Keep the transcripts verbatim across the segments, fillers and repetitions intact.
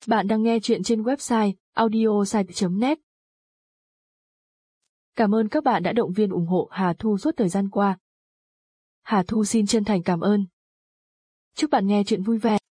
Bạn đang nghe chuyện trên website audiosite chấm net. Cảm ơn các bạn đã động viên ủng hộ Hà Thu suốt thời gian qua. Hà Thu xin chân thành cảm ơn. Chúc bạn nghe chuyện vui vẻ.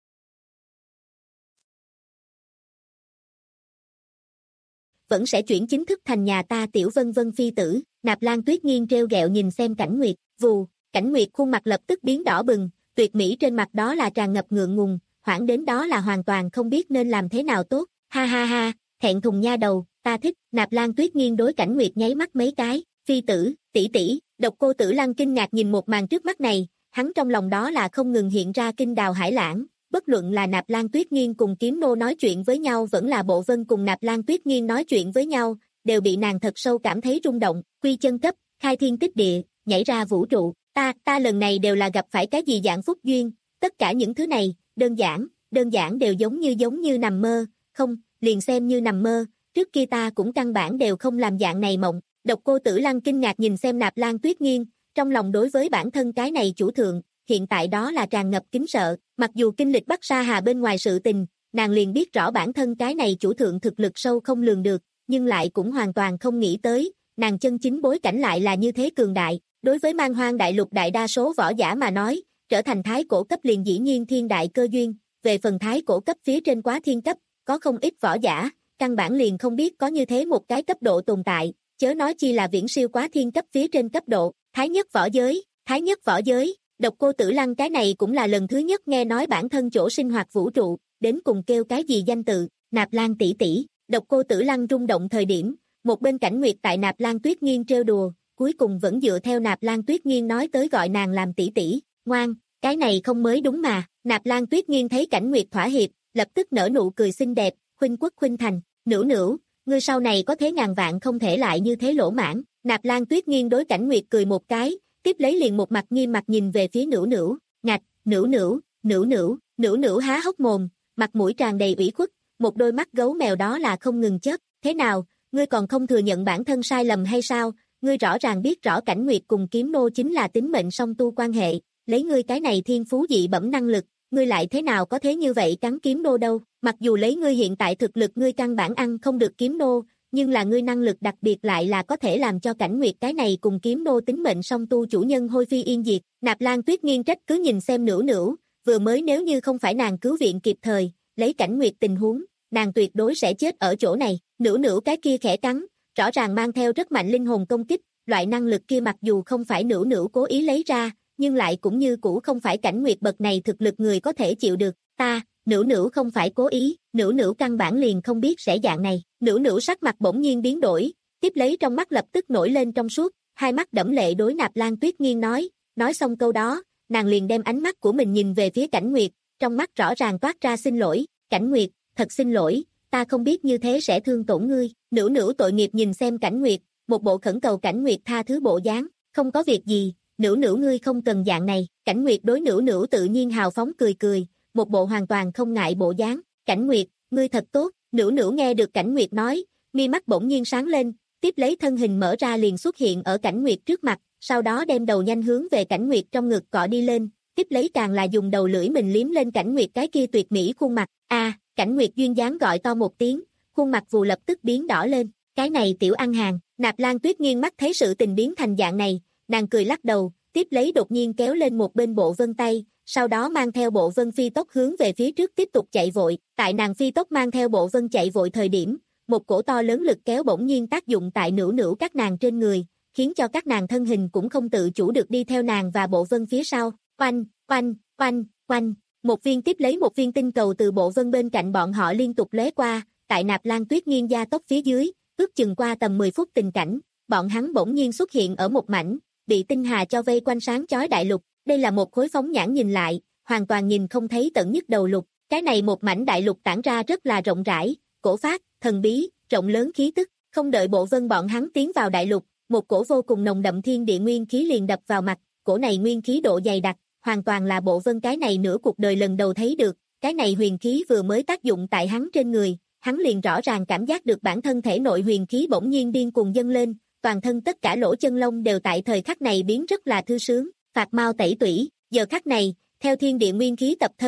Vẫn sẽ chuyển chính thức thành nhà ta tiểu vân vân phi tử. Nạp Lan Tuyết Nghiên trêu ghẹo nhìn xem Cảnh Nguyệt, vù, Cảnh Nguyệt khuôn mặt lập tức biến đỏ bừng, tuyệt mỹ trên mặt đó là tràn ngập ngượng ngùng, hoảng đến đó là hoàn toàn không biết nên làm thế nào tốt. Ha ha ha, thẹn thùng nha đầu, ta thích. Nạp Lan Tuyết Nghiên đối Cảnh Nguyệt nháy mắt mấy cái, phi tử, tỷ tỷ. Độc Cô Tử Lăng kinh ngạc nhìn một màn trước mắt này, hắn trong lòng đó là không ngừng hiện ra kinh đào hải lãng. Bất luận là Nạp Lan Tuyết Nghiên cùng Kiếm Nô nói chuyện với nhau vẫn là Bộ Vân cùng Nạp Lan Tuyết Nghiên nói chuyện với nhau, đều bị nàng thật sâu cảm thấy rung động, quy chân cấp, khai thiên tích địa, nhảy ra vũ trụ, ta, ta lần này đều là gặp phải cái gì dạng phúc duyên, tất cả những thứ này, đơn giản, đơn giản đều giống như giống như nằm mơ, không, liền xem như nằm mơ, trước kia ta cũng căn bản đều không làm dạng này mộng. Độc Cô Tử Lăng kinh ngạc nhìn xem Nạp Lan Tuyết Nghiên, trong lòng đối với bản thân cái này chủ thượng, hiện tại đó là tràn ngập kính sợ, mặc dù kinh lịch Bắc Sa Hà bên ngoài sự tình, nàng liền biết rõ bản thân cái này chủ thượng thực lực sâu không lường được, nhưng lại cũng hoàn toàn không nghĩ tới, nàng chân chính bối cảnh lại là như thế cường đại. Đối với Man Hoang đại lục đại đa số võ giả mà nói, trở thành thái cổ cấp liền dĩ nhiên thiên đại cơ duyên, về phần thái cổ cấp phía trên quá thiên cấp, có không ít võ giả, căn bản liền không biết có như thế một cái cấp độ tồn tại, chớ nói chi là viễn siêu quá thiên cấp phía trên cấp độ, thái nhất võ giới, thái nhất võ giới. Độc Cô Tử Lăng cái này cũng là lần thứ nhất nghe nói bản thân chỗ sinh hoạt vũ trụ, đến cùng kêu cái gì danh tự, Nạp Lan tỷ tỷ. Độc Cô Tử Lăng rung động thời điểm, một bên Cảnh Nguyệt tại Nạp Lan Tuyết Nghiên trêu đùa, cuối cùng vẫn dựa theo Nạp Lan Tuyết Nghiên nói tới gọi nàng làm tỷ tỷ, ngoan, cái này không mới đúng mà. Nạp Lan Tuyết Nghiên thấy Cảnh Nguyệt thỏa hiệp, lập tức nở nụ cười xinh đẹp, khuynh quốc khuynh thành, nửu nửu, ngươi sau này có thế ngàn vạn không thể lại như thế lỗ mãn. Nạp Lan Tuyết Nghiên đối Cảnh Nguyệt cười một cái, tiếp lấy liền một mặt nghiêm mặt nhìn về phía nửu nửu, ngạch, nửu nửu, nửu nửu, nửu nửu há hốc mồm, mặt mũi tràn đầy ủy khuất, một đôi mắt gấu mèo đó là không ngừng chớp, thế nào, ngươi còn không thừa nhận bản thân sai lầm hay sao, ngươi rõ ràng biết rõ Cảnh Nguyệt cùng Kiếm Nô chính là tính mệnh song tu quan hệ, lấy ngươi cái này thiên phú dị bẩm năng lực, ngươi lại thế nào có thế như vậy cắn Kiếm Nô đâu, mặc dù lấy ngươi hiện tại thực lực ngươi căn bản ăn không được Kiếm Nô, nhưng là ngươi năng lực đặc biệt lại là có thể làm cho Cảnh Nguyệt cái này cùng Kiếm Nô tính mệnh song tu chủ nhân hôi phi yên diệt. Nạp Lan Tuyết Nghiên trách cứ nhìn xem nửu nửu, vừa mới nếu như không phải nàng cứu viện kịp thời, lấy Cảnh Nguyệt tình huống, nàng tuyệt đối sẽ chết ở chỗ này. Nửu nửu cái kia khẽ cắn, rõ ràng mang theo rất mạnh linh hồn công kích, loại năng lực kia mặc dù không phải nửu nửu cố ý lấy ra, nhưng lại cũng như cũ không phải Cảnh Nguyệt bậc này thực lực người có thể chịu được. Ta, nửu nửu không phải cố ý, nửu nửu căn bản liền không biết sẽ dạng này. Nửu nửu sắc mặt bỗng nhiên biến đổi, tiếp lấy trong mắt lập tức nổi lên trong suốt, hai mắt đẫm lệ đối Nạp Lan Tuyết Nghiên nói, nói xong câu đó, nàng liền đem ánh mắt của mình nhìn về phía Cảnh Nguyệt, trong mắt rõ ràng toát ra xin lỗi, Cảnh Nguyệt, thật xin lỗi, ta không biết như thế sẽ thương tổn ngươi. Nửu nửu tội nghiệp nhìn xem Cảnh Nguyệt, một bộ khẩn cầu Cảnh Nguyệt tha thứ bộ dáng, không có việc gì, nửu nửu ngươi không cần dạng này. Cảnh Nguyệt đối nửu nửu tự nhiên hào phóng cười cười, một bộ hoàn toàn không ngại bộ dáng. Cảnh Nguyệt, ngươi thật tốt. Nửu nửu nghe được Cảnh Nguyệt nói, mi mắt bỗng nhiên sáng lên, tiếp lấy thân hình mở ra liền xuất hiện ở Cảnh Nguyệt trước mặt, sau đó đem đầu nhanh hướng về Cảnh Nguyệt trong ngực cọ đi lên, tiếp lấy càng là dùng đầu lưỡi mình liếm lên Cảnh Nguyệt cái kia tuyệt mỹ khuôn mặt. A, à, Cảnh Nguyệt duyên dáng gọi to một tiếng, khuôn mặt vù lập tức biến đỏ lên, cái này tiểu ăn hàng. Nạp Lan Tuyết Nghiên mắt thấy sự tình biến thành dạng này, nàng cười lắc đầu, tiếp lấy đột nhiên kéo lên một bên Bộ Vân tay, sau đó mang theo Bộ Vân phi tốc hướng về phía trước tiếp tục chạy vội. Tại nàng phi tốc mang theo Bộ Vân chạy vội thời điểm, một cổ to lớn lực kéo bỗng nhiên tác dụng tại nửu nửu các nàng trên người, khiến cho các nàng thân hình cũng không tự chủ được đi theo nàng và Bộ Vân phía sau. Oanh, oanh, oanh, oanh, một viên tiếp lấy một viên tinh cầu từ Bộ Vân bên cạnh bọn họ liên tục lóe qua, tại Nạp Lan Tuyết Nghiên gia tốc phía dưới, ước chừng qua tầm mười phút tình cảnh, bọn hắn bỗng nhiên xuất hiện ở một mảnh bị tinh hà cho vây quanh sáng chói đại lục. Đây là một khối phóng nhãn nhìn lại, hoàn toàn nhìn không thấy tận nhất đầu lục. Cái này một mảnh đại lục tản ra rất là rộng rãi, cổ phác, thần bí, rộng lớn khí tức. Không đợi Bộ Vân bọn hắn tiến vào đại lục, một cổ vô cùng nồng đậm thiên địa nguyên khí liền đập vào mặt. Cổ này nguyên khí độ dày đặc, hoàn toàn là Bộ Vân cái này nửa cuộc đời lần đầu thấy được. Cái này huyền khí vừa mới tác dụng tại hắn trên người, hắn liền rõ ràng cảm giác được bản thân thể nội huyền khí bỗng nhiên điên cuồng dâng lên, toàn thân tất cả lỗ chân lông đều tại thời khắc này biến rất là thư sướng. Phạt mau tẩy tủy, giờ khắc này, theo thiên địa nguyên khí tập thân,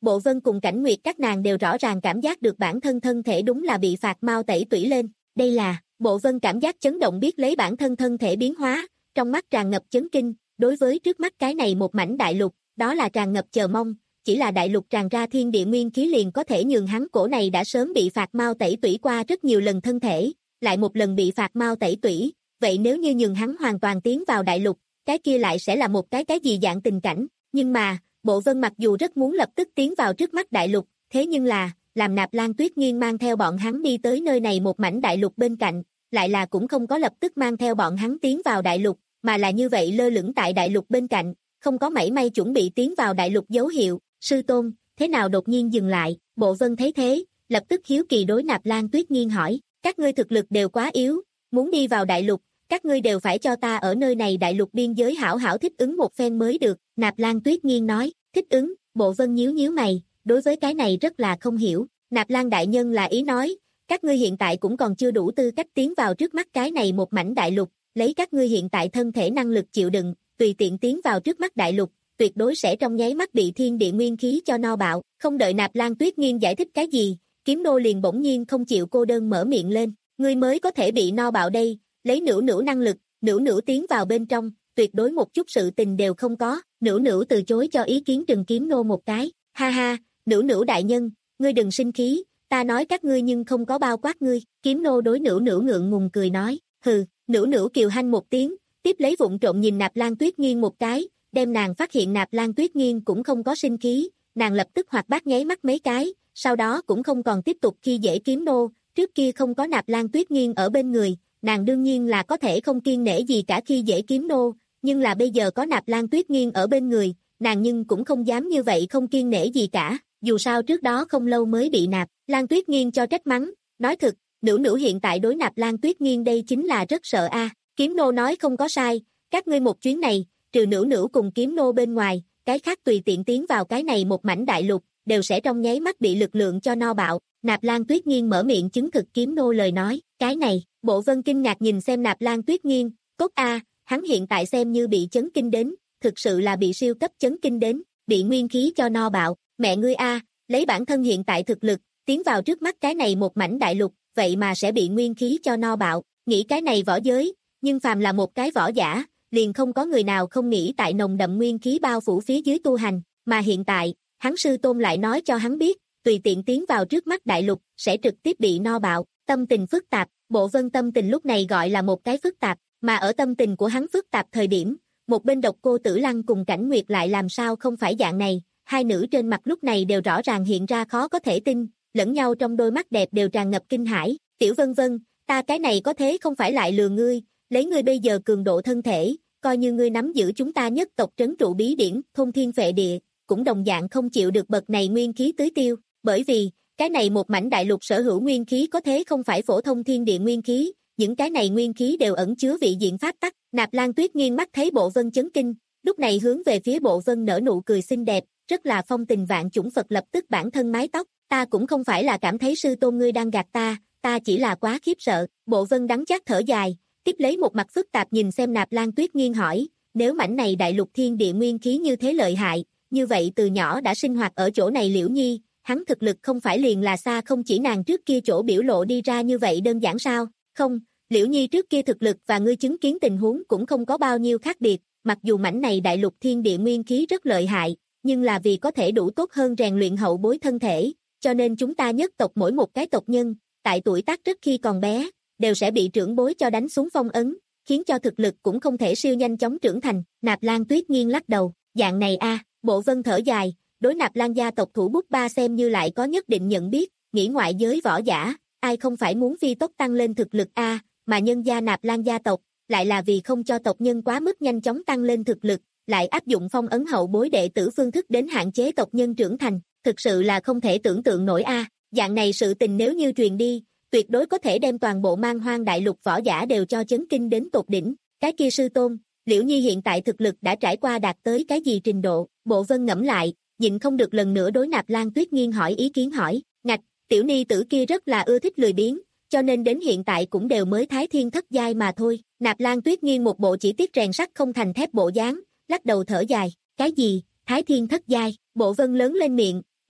Bộ Vân cùng Cảnh Nguyệt các nàng đều rõ ràng cảm giác được bản thân thân thể đúng là bị phạt mau tẩy tủy lên. Đây là, Bộ Vân cảm giác chấn động biết lấy bản thân thân thể biến hóa, trong mắt tràn ngập chấn kinh, đối với trước mắt cái này một mảnh đại lục, đó là tràn ngập chờ mong, chỉ là đại lục tràn ra thiên địa nguyên khí liền có thể nhường hắn cổ này đã sớm bị phạt mau tẩy tủy qua rất nhiều lần thân thể, lại một lần bị phạt mau tẩy tủy, vậy nếu như nhường hắn hoàn toàn tiến vào đại lục, cái kia lại sẽ là một cái cái gì dạng tình cảnh, nhưng mà, Bộ Vân mặc dù rất muốn lập tức tiến vào trước mắt đại lục, thế nhưng là, làm Nạp Lan Tuyết Nghiên mang theo bọn hắn đi tới nơi này một mảnh đại lục bên cạnh, lại là cũng không có lập tức mang theo bọn hắn tiến vào đại lục, mà là như vậy lơ lửng tại đại lục bên cạnh, không có mảy may chuẩn bị tiến vào đại lục dấu hiệu, sư tôn, thế nào đột nhiên dừng lại, Bộ Vân thấy thế, lập tức hiếu kỳ đối Nạp Lan Tuyết Nghiên hỏi, các ngươi thực lực đều quá yếu, muốn đi vào đại lục, các ngươi đều phải cho ta ở nơi này đại lục biên giới hảo hảo thích ứng một phen mới được, Nạp Lan Tuyết Nghiên nói, thích ứng, Bộ Vân nhíu nhíu mày, đối với cái này rất là không hiểu, Nạp Lan đại nhân là ý nói, các ngươi hiện tại cũng còn chưa đủ tư cách tiến vào trước mắt cái này một mảnh đại lục, lấy các ngươi hiện tại thân thể năng lực chịu đựng, tùy tiện tiến vào trước mắt đại lục, tuyệt đối sẽ trong nháy mắt bị thiên địa nguyên khí cho no bạo, không đợi Nạp Lan Tuyết Nghiên giải thích cái gì, Kiếm Nô liền bỗng nhiên không chịu cô đơn mở miệng lên, ngươi mới có thể bị no bạo đây, lấy nữu nữu năng lực, nữu nữu tiến vào bên trong, tuyệt đối một chút sự tình đều không có, nữu nữu từ chối cho ý kiến Trừng Kiếm Nô một cái, ha ha, nữu nữu đại nhân, ngươi đừng sinh khí, ta nói các ngươi nhưng không có bao quát ngươi, Kiếm Nô đối nữu nữu ngượng ngùng cười nói, hừ, nữu nữu kiều hanh một tiếng, tiếp lấy vụng trộm nhìn Nạp Lan Tuyết Nghiên một cái, đem nàng phát hiện Nạp Lan Tuyết Nghiên cũng không có sinh khí, nàng lập tức hoạt bát nháy mắt mấy cái, sau đó cũng không còn tiếp tục khi dễ Kiếm Nô, trước kia không có Nạp Lan Tuyết Nghiên ở bên người, nàng đương nhiên là có thể không kiêng nể gì cả khi dễ Kiếm Nô, nhưng là bây giờ có Nạp Lan Tuyết Nghiên ở bên người, nàng nhưng cũng không dám như vậy không kiêng nể gì cả, dù sao trước đó không lâu mới bị Nạp Lan Tuyết Nghiên cho trách mắng, nói thực, nữu nữu hiện tại đối Nạp Lan Tuyết Nghiên đây chính là rất sợ a. Kiếm Nô nói không có sai, các ngươi một chuyến này, trừ nữu nữu cùng Kiếm Nô bên ngoài, cái khác tùy tiện tiến vào cái này một mảnh đại lục, đều sẽ trong nháy mắt bị lực lượng cho no bạo. Nạp Lan Tuyết Nghiên mở miệng chứng thực Kiếm Nô lời nói, cái này, Bộ Vân kinh ngạc nhìn xem Nạp Lan Tuyết Nghiên, cốt a, hắn hiện tại xem như bị chấn kinh đến, thực sự là bị siêu cấp chấn kinh đến, bị nguyên khí cho no bạo, mẹ ngươi a, lấy bản thân hiện tại thực lực, tiến vào trước mắt cái này một mảnh đại lục, vậy mà sẽ bị nguyên khí cho no bạo, nghĩ cái này võ giới, nhưng phàm là một cái võ giả, liền không có người nào không nghĩ tại nồng đậm nguyên khí bao phủ phía dưới tu hành, mà hiện tại, hắn sư tôn lại nói cho hắn biết, tùy tiện tiến vào trước mắt đại lục, sẽ trực tiếp bị no bạo, tâm tình phức tạp, Bộ Vân tâm tình lúc này gọi là một cái phức tạp, mà ở tâm tình của hắn phức tạp thời điểm, một bên Độc Cô Tử Lăng cùng Cảnh Nguyệt lại làm sao không phải dạng này, hai nữ trên mặt lúc này đều rõ ràng hiện ra khó có thể tin, lẫn nhau trong đôi mắt đẹp đều tràn ngập kinh hãi, Tiểu Vân Vân, ta cái này có thế không phải lại lừa ngươi, lấy ngươi bây giờ cường độ thân thể, coi như ngươi nắm giữ chúng ta nhất tộc trấn trụ bí điển, thôn thiên phệ địa, cũng đồng dạng không chịu được bậc này nguyên khí tưới tiêu, bởi vì, cái này một mảnh đại lục sở hữu nguyên khí có thế không phải phổ thông thiên địa nguyên khí, những cái này nguyên khí đều ẩn chứa vị diện pháp tắc. Nạp Lan Tuyết Nghiên mắt thấy Bộ Vân chấn kinh, lúc này hướng về phía Bộ Vân nở nụ cười xinh đẹp, rất là phong tình vạn chủng Phật lập tức bản thân mái tóc, ta cũng không phải là cảm thấy sư tôn ngươi đang gạt ta, ta chỉ là quá khiếp sợ. Bộ Vân đắng chát thở dài, tiếp lấy một mặt phức tạp nhìn xem Nạp Lan Tuyết Nghiên hỏi, nếu mảnh này đại lục thiên địa nguyên khí như thế lợi hại, như vậy từ nhỏ đã sinh hoạt ở chỗ này Liễu Nhi, hắn thực lực không phải liền là xa không chỉ nàng trước kia chỗ biểu lộ đi ra như vậy đơn giản sao? Không, Liễu Nhi trước kia thực lực và ngươi chứng kiến tình huống cũng không có bao nhiêu khác biệt, mặc dù mảnh này đại lục thiên địa nguyên khí rất lợi hại, nhưng là vì có thể đủ tốt hơn rèn luyện hậu bối thân thể, cho nên chúng ta nhất tộc mỗi một cái tộc nhân, tại tuổi tác rất khi còn bé, đều sẽ bị trưởng bối cho đánh xuống phong ấn, khiến cho thực lực cũng không thể siêu nhanh chóng trưởng thành. Nạp Lan Tuyết Nghiên lắc đầu, dạng này a, Bộ Vân thở dài, đối Nạp Lan gia tộc thủ bút ba xem như lại có nhất định nhận biết, nghĩ ngoại giới võ giả, ai không phải muốn phi tốc tăng lên thực lực a, mà nhân gia Nạp Lan gia tộc, lại là vì không cho tộc nhân quá mức nhanh chóng tăng lên thực lực, lại áp dụng phong ấn hậu bối đệ tử phương thức đến hạn chế tộc nhân trưởng thành, thực sự là không thể tưởng tượng nổi a, dạng này sự tình nếu như truyền đi, tuyệt đối có thể đem toàn bộ Man Hoang đại lục võ giả đều cho chấn kinh đến tột đỉnh, cái kia sư tôn, Liễu Nhi hiện tại thực lực đã trải qua đạt tới cái gì trình độ? Bộ Vân ngẫm lại, nhịn không được lần nữa đối Nạp Lan Tuyết Nghiên hỏi ý kiến hỏi, ngạch, tiểu ni tử kia rất là ưa thích lười biếng, cho nên đến hiện tại cũng đều mới thái thiên thất giai mà thôi. Nạp Lan Tuyết Nghiên một bộ chỉ tiếc rèn sắt không thành thép bộ dáng, lắc đầu thở dài, cái gì, thái thiên thất giai? Bộ Vân lớn lên miệng,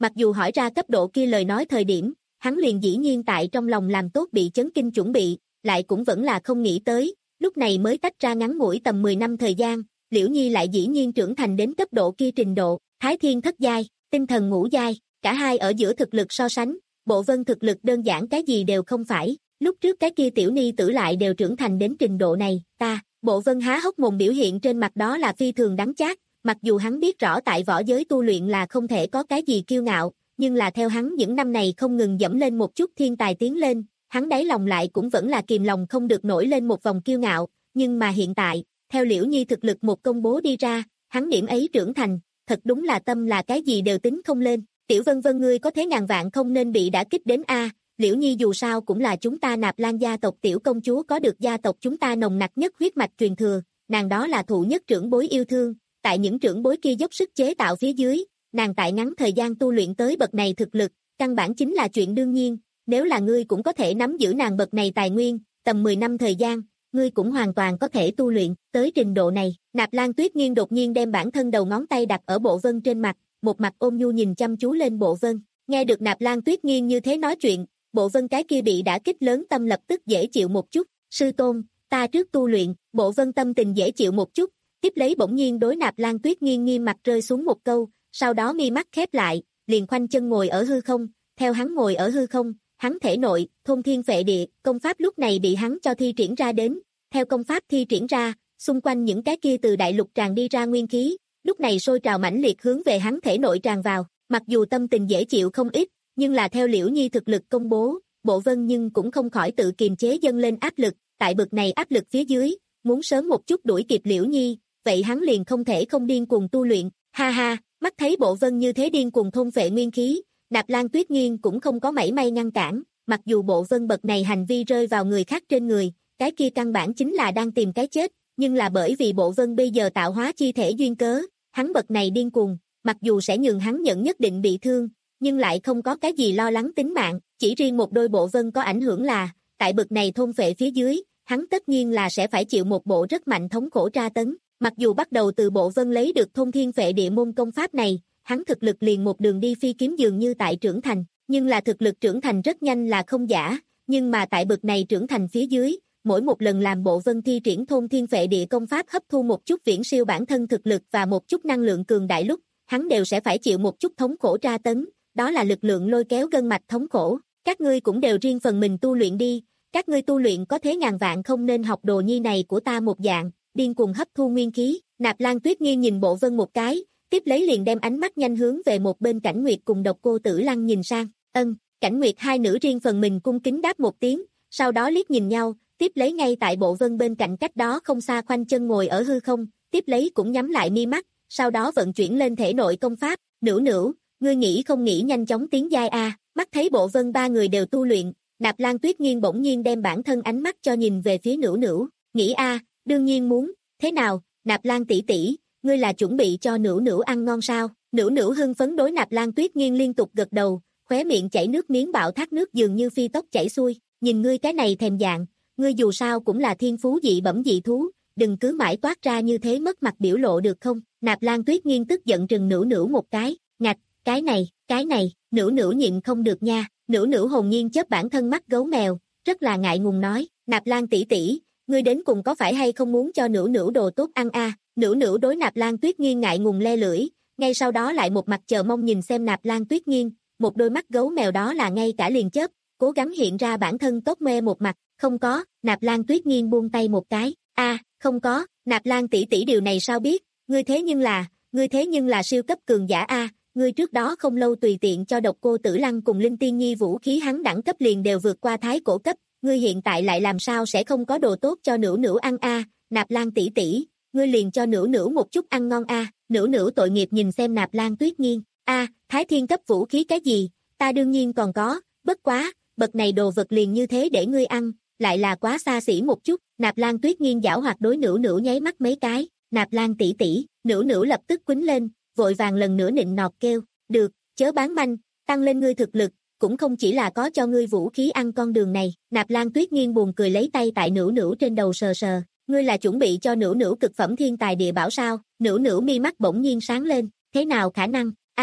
Mặc dù hỏi ra cấp độ kia lời nói thời điểm, hắn liền dĩ nhiên tại trong lòng làm tốt bị chấn kinh chuẩn bị, lại cũng vẫn là không nghĩ tới, lúc này mới tách ra ngắn ngủi tầm mười năm thời gian, Liễu Nhi lại dĩ nhiên trưởng thành đến cấp độ kia trình độ, Thái Thiên thất giai, tinh thần ngũ giai, cả hai ở giữa thực lực so sánh, Bộ Vân thực lực đơn giản cái gì đều không phải, lúc trước cái kia tiểu ni tử lại đều trưởng thành đến trình độ này, ta, Bộ Vân há hốc mồm biểu hiện trên mặt đó là phi thường đắng chát, mặc dù hắn biết rõ tại võ giới tu luyện là không thể có cái gì kiêu ngạo, nhưng là theo hắn những năm này không ngừng dẫm lên một chút thiên tài tiến lên, hắn đáy lòng lại cũng vẫn là kìm lòng không được nổi lên một vòng kiêu ngạo, nhưng mà hiện tại, theo Liễu Nhi thực lực một công bố đi ra, hắn điểm ấy trưởng thành, thật đúng là tâm là cái gì đều tính không lên, Tiểu Vân Vân ngươi có thế ngàn vạn không nên bị đả kích đến a, Liễu Nhi dù sao cũng là chúng ta Nạp Lan gia tộc tiểu công chúa có được gia tộc chúng ta nồng nặc nhất huyết mạch truyền thừa, nàng đó là thụ nhất trưởng bối yêu thương, tại những trưởng bối kia dốc sức chế tạo phía dưới, nàng tại ngắn thời gian tu luyện tới bậc này thực lực, căn bản chính là chuyện đương nhiên, nếu là ngươi cũng có thể nắm giữ nàng bậc này tài nguyên, tầm mười năm thời gian, ngươi cũng hoàn toàn có thể tu luyện, tới trình độ này, Nạp Lan Tuyết Nghiên đột nhiên đem bản thân đầu ngón tay đặt ở Bộ Vân trên mặt, một mặt ôn nhu nhìn chăm chú lên Bộ Vân, nghe được Nạp Lan Tuyết Nghiên như thế nói chuyện, Bộ Vân cái kia bị đả kích lớn tâm lập tức dễ chịu một chút, sư tôn, ta trước tu luyện, Bộ Vân tâm tình dễ chịu một chút, tiếp lấy bỗng nhiên đối Nạp Lan Tuyết Nghiên nghiêm mặt rơi xuống một câu, sau đó mi mắt khép lại, liền khoanh chân ngồi ở hư không, theo hắn ngồi ở hư không, hắn thể nội, thôn thiên phệ địa, công pháp lúc này bị hắn cho thi triển ra đến, theo công pháp thi triển ra, xung quanh những cái kia từ đại lục tràn đi ra nguyên khí, lúc này sôi trào mãnh liệt hướng về hắn thể nội tràn vào, mặc dù tâm tình dễ chịu không ít, nhưng là theo Liễu Nhi thực lực công bố, Bộ Vân nhưng cũng không khỏi tự kiềm chế dâng lên áp lực, tại bực này áp lực phía dưới, muốn sớm một chút đuổi kịp Liễu Nhi, vậy hắn liền không thể không điên cuồng tu luyện, ha ha, mắt thấy Bộ Vân như thế điên cuồng thôn phệ nguyên khí, Nạp Lan Tuyết Nghiên cũng không có mảy may ngăn cản, mặc dù Bộ Vân bậc này hành vi rơi vào người khác trên người, cái kia căn bản chính là đang tìm cái chết, nhưng là bởi vì Bộ Vân bây giờ tạo hóa chi thể duyên cớ, hắn bậc này điên cuồng, mặc dù sẽ nhường hắn nhận nhất định bị thương, nhưng lại không có cái gì lo lắng tính mạng, chỉ riêng một đôi Bộ Vân có ảnh hưởng là, tại bậc này thôn phệ phía dưới, hắn tất nhiên là sẽ phải chịu một bộ rất mạnh thống khổ tra tấn, mặc dù bắt đầu từ Bộ Vân lấy được thôn thiên phệ địa môn công pháp này, hắn thực lực liền một đường đi phi kiếm dường như tại trưởng thành, nhưng là thực lực trưởng thành rất nhanh là không giả, nhưng mà tại bậc này trưởng thành phía dưới, mỗi một lần làm Bộ Vân thi triển thôn thiên phệ địa công pháp hấp thu một chút viễn siêu bản thân thực lực và một chút năng lượng cường đại lúc, hắn đều sẽ phải chịu một chút thống khổ tra tấn, đó là lực lượng lôi kéo gân mạch thống khổ, các ngươi cũng đều riêng phần mình tu luyện đi, các ngươi tu luyện có thế ngàn vạn không nên học đồ nhi này của ta một dạng, điên cuồng hấp thu nguyên khí, Nạp Lan Tuyết Nghiên nhìn Bộ Vân một cái, tiếp lấy liền đem ánh mắt nhanh hướng về một bên Cảnh Nguyệt cùng Độc Cô Tử Lăng nhìn sang, ân, Cảnh Nguyệt hai nữ riêng phần mình cung kính đáp một tiếng, sau đó liếc nhìn nhau, tiếp lấy ngay tại Bộ Vân bên cạnh cách đó không xa khoanh chân ngồi ở hư không, tiếp lấy cũng nhắm lại mi mắt, sau đó vận chuyển lên thể nội công pháp, Nữu Nữu, ngươi nghĩ không nghĩ nhanh chóng tiến giai a, mắt thấy Bộ Vân ba người đều tu luyện, Nạp Lan Tuyết Nghiên bỗng nhiên đem bản thân ánh mắt cho nhìn về phía Nữu Nữu, nghĩ a, đương nhiên muốn, thế nào, Nạp Lan tỷ tỷ, ngươi là chuẩn bị cho Nữu Nữu ăn ngon sao? Nữu Nữu hưng phấn đối Nạp Lan Tuyết Nghiên liên tục gật đầu, khóe miệng chảy nước miếng bạo thác nước dường như phi tốc chảy xuôi, nhìn ngươi cái này thèm dạng, ngươi dù sao cũng là thiên phú dị bẩm dị thú, đừng cứ mãi toát ra như thế mất mặt biểu lộ được không? Nạp Lan Tuyết Nghiên tức giận trừng Nữu Nữu một cái, ngạch, cái này, cái này, Nữu Nữu nhịn không được nha, Nữu Nữu hồn nhiên chớp bản thân mắt gấu mèo, rất là ngại ngùng nói, Nạp Lan tỷ tỷ, ngươi đến cùng có phải hay không muốn cho Nữu Nữu đồ tốt ăn a? Nữu Nữu đối Nạp Lan Tuyết Nghiên ngại ngùng le lưỡi, ngay sau đó lại một mặt chờ mong nhìn xem Nạp Lan Tuyết Nghiên, một đôi mắt gấu mèo đó là ngay cả liền chớp, cố gắng hiện ra bản thân tốt mê một mặt, không có, Nạp Lan Tuyết Nghiên buông tay một cái, a, không có, Nạp Lan tỷ tỷ điều này sao biết, ngươi thế nhưng là, ngươi thế nhưng là siêu cấp cường giả a, ngươi trước đó không lâu tùy tiện cho Độc Cô Tử Lăng cùng Linh Tiên Nhi vũ khí hắn đẳng cấp liền đều vượt qua thái cổ cấp, ngươi hiện tại lại làm sao sẽ không có đồ tốt cho Nữu Nữu ăn a, Nạp Lan tỷ tỷ, ngươi liền cho Nữu Nữu một chút ăn ngon a, Nữu Nữu tội nghiệp nhìn xem Nạp Lan Tuyết Nghiên, a, thái thiên cấp vũ khí cái gì, ta đương nhiên còn có, bất quá, bậc này đồ vật liền như thế để ngươi ăn, lại là quá xa xỉ một chút, Nạp Lan Tuyết Nghiên giảo hoạt đối Nữu Nữu nháy mắt mấy cái, Nạp Lan tỷ tỷ, Nữu Nữu lập tức quýnh lên, vội vàng lần nữa nịnh nọt kêu, được, chớ bán manh, tăng lên ngươi thực lực, cũng không chỉ là có cho ngươi vũ khí ăn con đường này, Nạp Lan Tuyết Nghiên buồn cười lấy tay tại Nữu Nữu trên đầu sờ sờ, ngươi là chuẩn bị cho Nữu Nữu cực phẩm thiên tài địa bảo sao? Nữu Nữu mi mắt bỗng nhiên sáng lên, thế nào khả năng? A,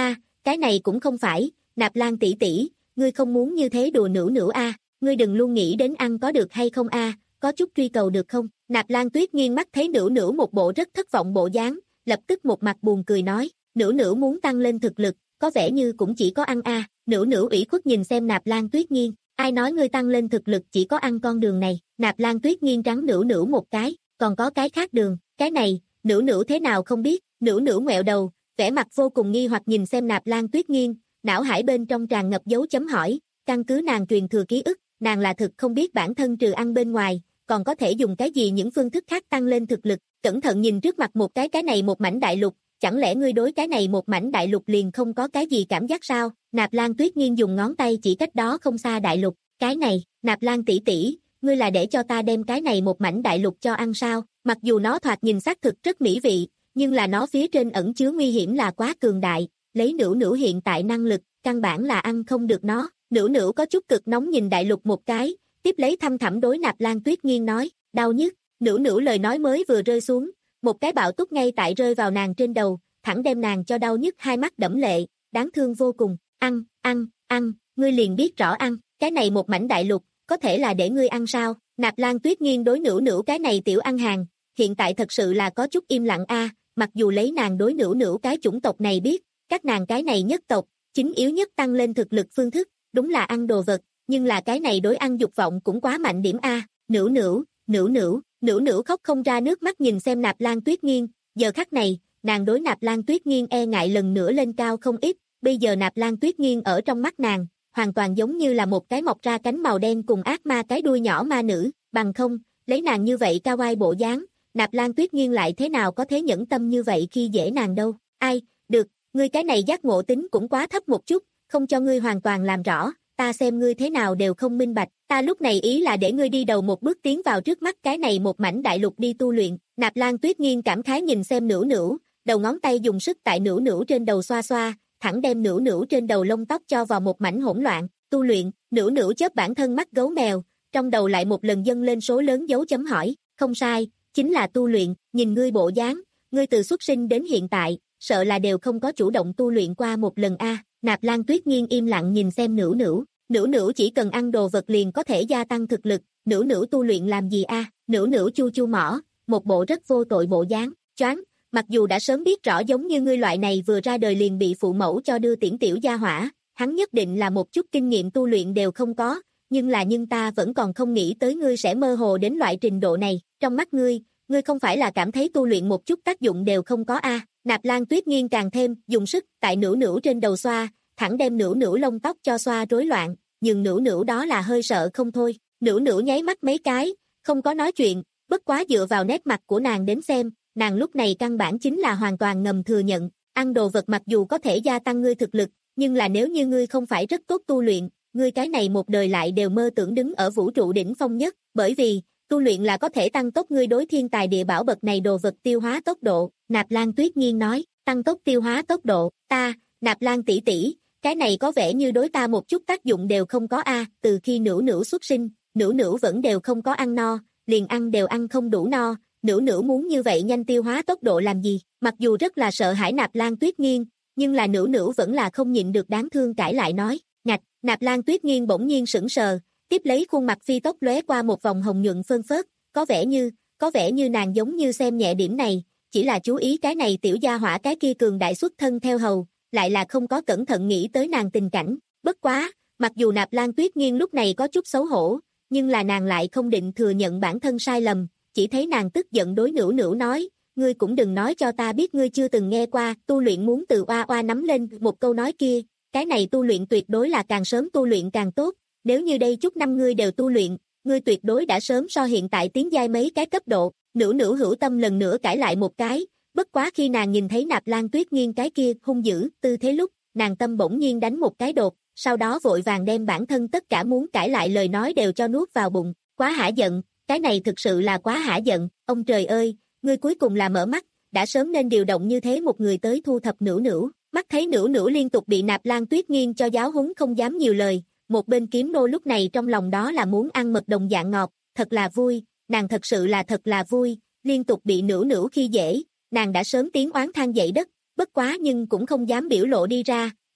cái này cũng không phải, Nạp Lan tỷ tỷ, ngươi không muốn như thế đùa Nữu Nữu a, ngươi đừng luôn nghĩ đến ăn có được hay không a, có chút truy cầu được không? Nạp Lan Tuyết nghiêng mắt thấy Nữu Nữu một bộ rất thất vọng bộ dáng, lập tức một mặt buồn cười nói, Nữu Nữu muốn tăng lên thực lực, có vẻ như cũng chỉ có ăn a. Nữu Nữu ủy khuất nhìn xem Nạp Lan Tuyết nghiêng, ai nói ngươi tăng lên thực lực chỉ có ăn con đường này? Nạp Lan Tuyết nghiêng trắng Nữu Nữu một cái, còn có cái khác đường, cái này, Nữu Nữu thế nào không biết? Nữu Nữu ngoẹo đầu, vẻ mặt vô cùng nghi hoặc nhìn xem Nạp Lan Tuyết nghiêng, não hải bên trong tràn ngập dấu chấm hỏi, căn cứ nàng truyền thừa ký ức, nàng là thực không biết bản thân trừ ăn bên ngoài, còn có thể dùng cái gì những phương thức khác tăng lên thực lực. Cẩn thận nhìn trước mặt một cái cái này một mảnh đại lục, chẳng lẽ ngươi đối cái này một mảnh đại lục liền không có cái gì cảm giác sao? Nạp Lan Tuyết nghiêng dùng ngón tay chỉ cách đó không xa đại lục, cái này, Nạp Lan tỷ tỷ, ngươi là để cho ta đem cái này một mảnh đại lục cho ăn sao? Mặc dù nó thoạt nhìn xác thực rất mỹ vị, nhưng là nó phía trên ẩn chứa nguy hiểm là quá cường đại, lấy Nữu Nữu hiện tại năng lực, căn bản là ăn không được nó. Nữu Nữu có chút cực nóng nhìn đại lục một cái, tiếp lấy thăm thẳm đối Nạp Lan Tuyết nghiêng nói, đau nhức. Nữu Nữu lời nói mới vừa rơi xuống, một cái bạo túc ngay tại rơi vào nàng trên đầu, thẳng đem nàng cho đau nhức hai mắt đẫm lệ, đáng thương vô cùng. Ăn, ăn, ăn, ngươi liền biết rõ ăn, cái này một mảnh đại lục, có thể là để ngươi ăn sao? Nạp Lan Tuyết nghiêng đối Nữu Nữu cái này tiểu ăn hàng, hiện tại thật sự là có chút im lặng a. Mặc dù lấy nàng đối Nữu Nữu cái chủng tộc này biết, các nàng cái này nhất tộc, chính yếu nhất tăng lên thực lực phương thức, đúng là ăn đồ vật, nhưng là cái này đối ăn dục vọng cũng quá mạnh điểm a. Nữu Nữu, Nữu Nữu, Nữu Nữu khóc không ra nước mắt nhìn xem Nạp Lan Tuyết nghiêng, giờ khắc này, nàng đối Nạp Lan Tuyết nghiêng e ngại lần nữa lên cao không ít, bây giờ Nạp Lan Tuyết nghiêng ở trong mắt nàng, hoàn toàn giống như là một cái mọc ra cánh màu đen cùng ác ma cái đuôi nhỏ ma nữ, bằng không, lấy nàng như vậy cao oai bộ dáng, Nạp Lan Tuyết nghiêng lại thế nào có thế nhẫn tâm như vậy khi dễ nàng đâu? Ai, được, ngươi cái này giác ngộ tính cũng quá thấp một chút, không cho ngươi hoàn toàn làm rõ, ta xem ngươi thế nào đều không minh bạch, ta lúc này ý là để ngươi đi đầu một bước tiến vào trước mắt cái này một mảnh đại lục đi tu luyện. Nạp Lan Tuyết nghiêng cảm khái nhìn xem Nữu Nữu, đầu ngón tay dùng sức tại Nữu Nữu trên đầu xoa xoa, thẳng đem Nữu Nữu trên đầu lông tóc cho vào một mảnh hỗn loạn. Tu luyện? Nữu Nữu chớp bản thân mắt gấu mèo, trong đầu lại một lần dâng lên số lớn dấu chấm hỏi, không sai, chính là tu luyện, nhìn ngươi bộ dáng, ngươi từ xuất sinh đến hiện tại, sợ là đều không có chủ động tu luyện qua một lần a. Nạp Lan Tuyết nghiêng im lặng nhìn xem Nữu Nữu, Nữu Nữu chỉ cần ăn đồ vật liền có thể gia tăng thực lực, Nữu Nữu tu luyện làm gì a? Nữu Nữu chu chu mỏ, một bộ rất vô tội bộ dáng, choáng, mặc dù đã sớm biết rõ giống như ngươi loại này vừa ra đời liền bị phụ mẫu cho đưa tiễn tiểu gia hỏa, hắn nhất định là một chút kinh nghiệm tu luyện đều không có, nhưng là nhưng ta vẫn còn không nghĩ tới ngươi sẽ mơ hồ đến loại trình độ này, trong mắt ngươi, ngươi không phải là cảm thấy tu luyện một chút tác dụng đều không có a? Nạp Lan Tuyết nghiêng càng thêm, dùng sức tại Nữu Nữu trên đầu xoa, thẳng đem Nữu Nữu lông tóc cho xoa rối loạn, nhưng Nữu Nữu đó là hơi sợ không thôi. Nữu Nữu nháy mắt mấy cái, không có nói chuyện, bất quá dựa vào nét mặt của nàng đến xem, nàng lúc này căn bản chính là hoàn toàn ngầm thừa nhận, ăn đồ vật mặc dù có thể gia tăng ngươi thực lực, nhưng là nếu như ngươi không phải rất tốt tu luyện, ngươi cái này một đời lại đều mơ tưởng đứng ở vũ trụ đỉnh phong nhất, bởi vì, tu luyện là có thể tăng tốc ngươi đối thiên tài địa bảo bậc này đồ vật tiêu hóa tốc độ. Nạp Lan Tuyết nghiêng nói, tăng tốc tiêu hóa tốc độ, ta, Nạp Lan tỷ tỷ, cái này có vẻ như đối ta một chút tác dụng đều không có a. Từ khi Nữu Nữu xuất sinh, Nữu Nữu vẫn đều không có ăn no, liền ăn đều ăn không đủ no, Nữu Nữu muốn như vậy nhanh tiêu hóa tốc độ làm gì? Mặc dù rất là sợ hãi Nạp Lan Tuyết nghiêng, nhưng là Nữu Nữu vẫn là không nhịn được đáng thương cãi lại nói, ngạch. Nạp Lan Tuyết nghiêng bỗng nhiên sững sờ, tiếp lấy khuôn mặt phi tốc lóe qua một vòng hồng nhuận phơn phớt, có vẻ như, có vẻ như nàng giống như xem nhẹ điểm này, chỉ là chú ý cái này tiểu gia hỏa cái kia cường đại xuất thân theo hầu, lại là không có cẩn thận nghĩ tới nàng tình cảnh. Bất quá, mặc dù Nạp Lan Tuyết nghiêng lúc này có chút xấu hổ, nhưng là nàng lại không định thừa nhận bản thân sai lầm, chỉ thấy nàng tức giận đối Nữu Nữu nói, ngươi cũng đừng nói cho ta biết ngươi chưa từng nghe qua, tu luyện muốn từ oa oa nắm lên một câu nói kia, cái này tu luyện tuyệt đối là càng sớm tu luyện càng tốt, nếu như đây chút năm ngươi đều tu luyện, ngươi tuyệt đối đã sớm so hiện tại tiến giai mấy cái cấp độ. Nữu Nữu hữu tâm lần nữa cãi lại một cái, bất quá khi nàng nhìn thấy Nạp Lan Tuyết nghiêng cái kia hung dữ tư thế lúc, nàng tâm bỗng nhiên đánh một cái đột, sau đó vội vàng đem bản thân tất cả muốn cãi lại lời nói đều cho nuốt vào bụng, quá hả giận, cái này thực sự là quá hả giận, ông trời ơi, ngươi cuối cùng là mở mắt, đã sớm nên điều động như thế một người tới thu thập Nữu Nữu. Mắt thấy Nữu Nữu liên tục bị Nạp Lan Tuyết nghiêng cho giáo huấn không dám nhiều lời, một bên kiếm nô lúc này trong lòng đó là muốn ăn mật đồng dạng ngọt, thật là vui, nàng thật sự là thật là vui, liên tục bị Nữu Nữu khi dễ, nàng đã sớm tiếng oán than dậy đất, bất quá nhưng cũng không dám biểu lộ đi ra,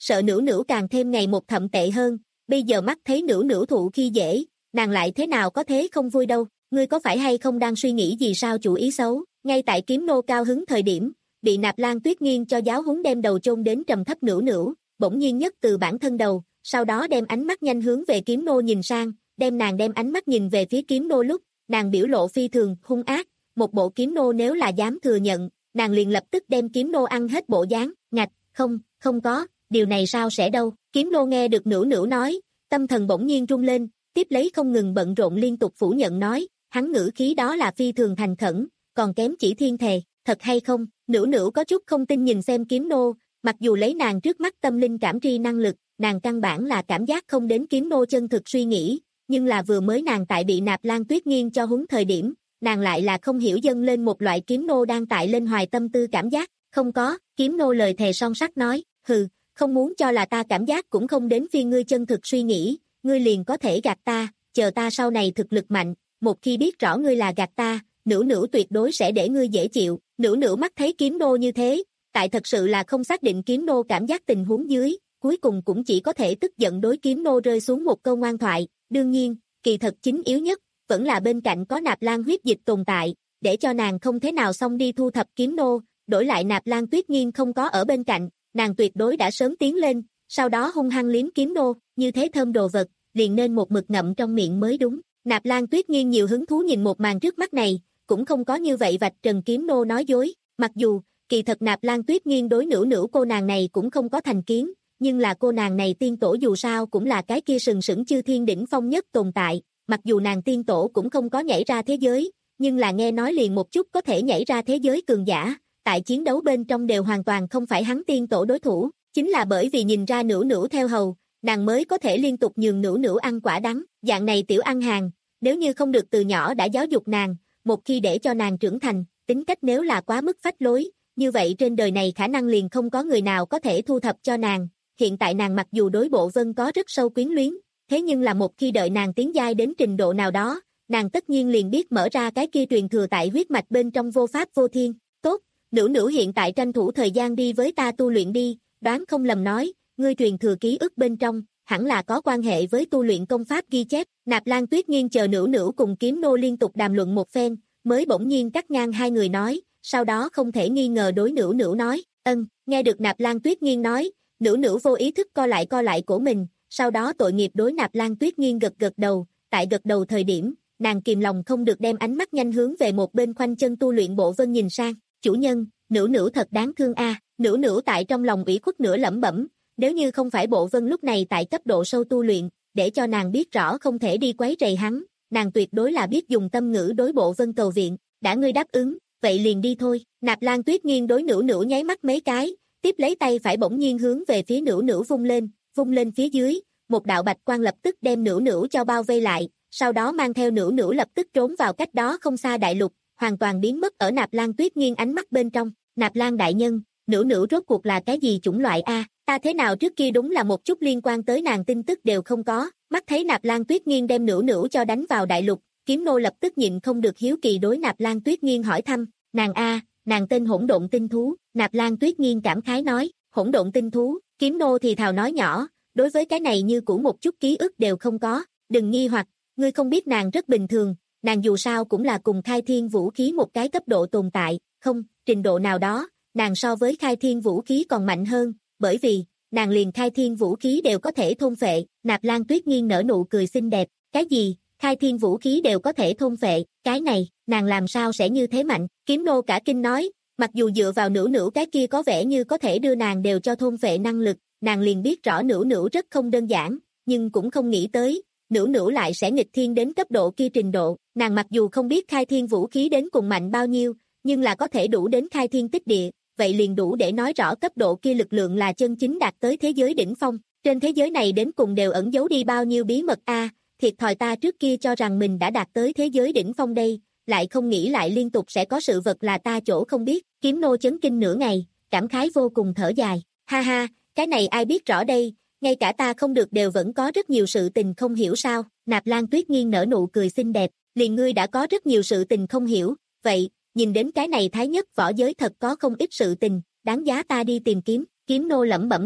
sợ Nữu Nữu càng thêm ngày một thậm tệ hơn, bây giờ mắt thấy Nữu Nữu thụ khi dễ, nàng lại thế nào có thế không vui đâu, ngươi có phải hay không đang suy nghĩ gì sao chủ ý xấu, ngay tại kiếm nô cao hứng thời điểm, bị Nạp Lan Tuyết Nghiên cho giáo huấn đem đầu chôn đến trầm thấp Nữu Nữu, bỗng nhiên nhất từ bản thân đầu, sau đó đem ánh mắt nhanh hướng về kiếm nô nhìn sang, đem nàng đem ánh mắt nhìn về phía kiếm nô lúc, nàng biểu lộ phi thường, hung ác, một bộ kiếm nô nếu là dám thừa nhận, nàng liền lập tức đem kiếm nô ăn hết bộ dáng, ngạch, không, không có, điều này sao sẽ đâu, kiếm nô nghe được Nữu Nữu nói, tâm thần bỗng nhiên rung lên, tiếp lấy không ngừng bận rộn liên tục phủ nhận nói, hắn ngữ khí đó là phi thường thành khẩn, còn kém chỉ thiên thề, thật hay không, Nữu Nữu có chút không tin nhìn xem kiếm nô, mặc dù lấy nàng trước mắt tâm linh cảm tri năng lực, nàng căn bản là cảm giác không đến kiếm nô chân thực suy nghĩ, nhưng là vừa mới nàng tại bị Nạp Lan Tuyết Nghiên cho huấn thời điểm, nàng lại là không hiểu dâng lên một loại kiếm nô đang tại lên hoài tâm tư cảm giác, không có, kiếm nô lời thề son sắt nói, hừ, không muốn cho là ta cảm giác cũng không đến phiên ngươi chân thực suy nghĩ, ngươi liền có thể gạt ta, chờ ta sau này thực lực mạnh, một khi biết rõ ngươi là gạt ta, Nữu Nữu tuyệt đối sẽ để ngươi dễ chịu, Nữu Nữu mắt thấy kiếm nô như thế, tại thật sự là không xác định kiếm nô cảm giác tình huống dưới, cuối cùng cũng chỉ có thể tức giận đối kiếm nô rơi xuống một câu ngoan thoại, đương nhiên, kỳ thật chính yếu nhất, vẫn là bên cạnh có Nạp Lan huyết dịch tồn tại, để cho nàng không thế nào xong đi thu thập kiếm nô, đổi lại Nạp Lan Tuyết Nghiên không có ở bên cạnh, nàng tuyệt đối đã sớm tiến lên, sau đó hung hăng liếm kiếm nô, như thế thơm đồ vật, liền nên một mực ngậm trong miệng mới đúng. Nạp Lan Tuyết Nghiên nhiều hứng thú nhìn một màn trước mắt này, cũng không có như vậy vạch trần kiếm nô nói dối, mặc dù, kỳ thật Nạp Lan Tuyết Nghiên đối Nữu Nữu cô nàng này cũng không có thành kiến, nhưng là cô nàng này tiên tổ dù sao cũng là cái kia sừng sững chư thiên đỉnh phong nhất tồn tại, mặc dù nàng tiên tổ cũng không có nhảy ra thế giới, nhưng là nghe nói liền một chút có thể nhảy ra thế giới cường giả, tại chiến đấu bên trong đều hoàn toàn không phải hắn tiên tổ đối thủ, chính là bởi vì nhìn ra Nữu Nữu theo hầu, nàng mới có thể liên tục nhường Nữu Nữu ăn quả đắng, dạng này tiểu ăn hàng, nếu như không được từ nhỏ đã giáo dục nàng, một khi để cho nàng trưởng thành, tính cách nếu là quá mức phách lối, như vậy trên đời này khả năng liền không có người nào có thể thu thập cho nàng, hiện tại nàng mặc dù đối Bộ Vân có rất sâu quyến luyến, thế nhưng là một khi đợi nàng tiến giai đến trình độ nào đó, nàng tất nhiên liền biết mở ra cái kia truyền thừa tại huyết mạch bên trong vô pháp vô thiên, tốt, Nữu Nữu hiện tại tranh thủ thời gian đi với ta tu luyện đi, đoán không lầm nói, ngươi truyền thừa ký ức bên trong, hẳn là có quan hệ với tu luyện công pháp ghi chép, Nạp Lan Tuyết Nghiên chờ Nữu Nữu cùng kiếm nô liên tục đàm luận một phen, mới bỗng nhiên cắt ngang hai người nói, sau đó không thể nghi ngờ đối Nữu Nữu nói, ân, nghe được Nạp Lan Tuyết Nghiên nói, Nữu Nữu vô ý thức co lại co lại cổ mình, sau đó tội nghiệp đối Nạp Lan Tuyết Nghiên gật gật đầu, tại gật đầu thời điểm, nàng kìm lòng không được đem ánh mắt nhanh hướng về một bên khoanh chân tu luyện Bộ Vân nhìn sang, chủ nhân, Nữu Nữu thật đáng thương a, Nữu Nữu tại trong lòng ủy khuất nửa lẩm bẩm, nếu như không phải Bộ Vân lúc này tại cấp độ sâu tu luyện, để cho nàng biết rõ không thể đi quấy rầy hắn, nàng tuyệt đối là biết dùng tâm ngữ đối Bộ Vân cầu viện, đã ngươi đáp ứng, vậy liền đi thôi, Nạp Lan Tuyết Nghiên đối Nữu Nữu nháy mắt mấy cái, tiếp lấy tay phải bỗng nhiên hướng về phía Nữu Nữu vung lên, vung lên phía dưới, một đạo bạch quang lập tức đem Nữu Nữu cho bao vây lại, sau đó mang theo Nữu Nữu lập tức trốn vào cách đó không xa đại lục, hoàn toàn biến mất ở Nạp Lan Tuyết Nghiên ánh mắt bên trong, Nạp Lan đại nhân, Nữu Nữu rốt cuộc là cái gì chủng loại a? Ta thế nào trước kia đúng là một chút liên quan tới nàng tin tức đều không có, mắt thấy Nạp Lan Tuyết Nghiên đem Nữu Nữu cho đánh vào đại lục, kiếm nô lập tức nhịn không được hiếu kỳ đối Nạp Lan Tuyết Nghiên hỏi thăm, nàng a, nàng tên hỗn độn tinh thú, Nạp Lan Tuyết Nghiên cảm khái nói, hỗn độn tinh thú, kiếm nô thì thào nói nhỏ, đối với cái này như cũ một chút ký ức đều không có, đừng nghi hoặc, ngươi không biết nàng rất bình thường, nàng dù sao cũng là cùng khai thiên vũ khí một cái cấp độ tồn tại, không, trình độ nào đó, nàng so với khai thiên vũ khí còn mạnh hơn, bởi vì, nàng liền khai thiên vũ khí đều có thể thôn phệ, Nạp Lan Tuyết Nghiên nở nụ cười xinh đẹp, cái gì, khai thiên vũ khí đều có thể thôn phệ, cái này, nàng làm sao sẽ như thế mạnh, kiếm nô cả kinh nói, mặc dù dựa vào Nữu Nữu cái kia có vẻ như có thể đưa nàng đều cho thôn phệ năng lực, nàng liền biết rõ Nữu Nữu rất không đơn giản, nhưng cũng không nghĩ tới, Nữu Nữu lại sẽ nghịch thiên đến cấp độ kia trình độ, nàng mặc dù không biết khai thiên vũ khí đến cùng mạnh bao nhiêu, nhưng là có thể đủ đến khai thiên tích địa, vậy liền đủ để nói rõ cấp độ kia lực lượng là chân chính đạt tới thế giới đỉnh phong, trên thế giới này đến cùng đều ẩn giấu đi bao nhiêu bí mật a, thiệt thòi ta trước kia cho rằng mình đã đạt tới thế giới đỉnh phong đây, lại không nghĩ lại liên tục sẽ có sự vật là ta chỗ không biết, kiếm nô chấn kinh nửa ngày, cảm khái vô cùng thở dài, ha ha, cái này ai biết rõ đây, ngay cả ta không được đều vẫn có rất nhiều sự tình không hiểu sao, Nạp Lan Tuyết Nghiên nở nụ cười xinh đẹp, liền ngươi đã có rất nhiều sự tình không hiểu, vậy, nhìn đến cái này thái nhất võ giới thật có không ít sự tình, đáng giá ta đi tìm kiếm, kiếm nô lẩm bẩm nói,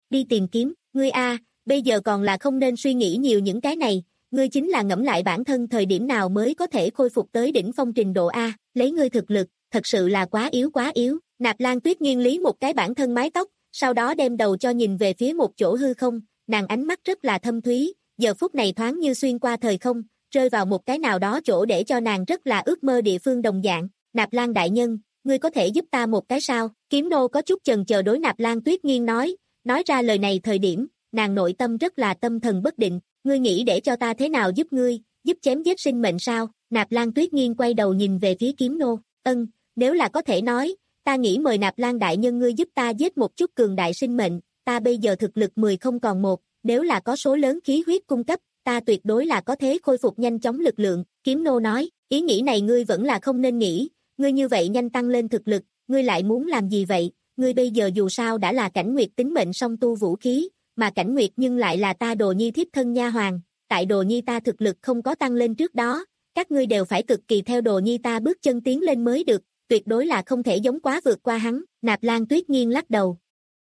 đi tìm kiếm, ngươi a, bây giờ còn là không nên suy nghĩ nhiều những cái này, ngươi chính là ngẫm lại bản thân thời điểm nào mới có thể khôi phục tới đỉnh phong trình độ a, lấy ngươi thực lực, thật sự là quá yếu quá yếu. Nạp Lan Tuyết nghiêng lý một cái bản thân mái tóc, sau đó đem đầu cho nhìn về phía một chỗ hư không, nàng ánh mắt rất là thâm thúy, giờ phút này thoáng như xuyên qua thời không, rơi vào một cái nào đó chỗ để cho nàng rất là ước mơ địa phương đồng dạng. Nạp Lan đại nhân, ngươi có thể giúp ta một cái sao? Kiếm nô có chút chần chờ đối Nạp Lan Tuyết nghiêng nói, nói ra lời này thời điểm, nàng nội tâm rất là tâm thần bất định, ngươi nghĩ để cho ta thế nào giúp ngươi, giúp chém giết sinh mệnh sao? Nạp Lan Tuyết nghiêng quay đầu nhìn về phía kiếm nô, ân, nếu là có thể nói, ta nghĩ mời Nạp Lan đại nhân ngươi giúp ta giết một chút cường đại sinh mệnh, ta bây giờ thực lực mười không còn một, nếu là có số lớn khí huyết cung cấp, ta tuyệt đối là có thể khôi phục nhanh chóng lực lượng. Kiếm nô nói, ý nghĩ này ngươi vẫn là không nên nghĩ, ngươi như vậy nhanh tăng lên thực lực, ngươi lại muốn làm gì vậy? Ngươi bây giờ dù sao đã là Cảnh Nguyệt tính mệnh song tu vũ khí, mà Cảnh Nguyệt nhưng lại là ta Đồ Nhi thiếp thân nha hoàn, tại Đồ Nhi ta thực lực không có tăng lên trước đó, các ngươi đều phải cực kỳ theo Đồ Nhi ta bước chân tiến lên mới được, tuyệt đối là không thể giống quá vượt qua hắn. Nạp Lan Tuyết nghiêng lắc đầu.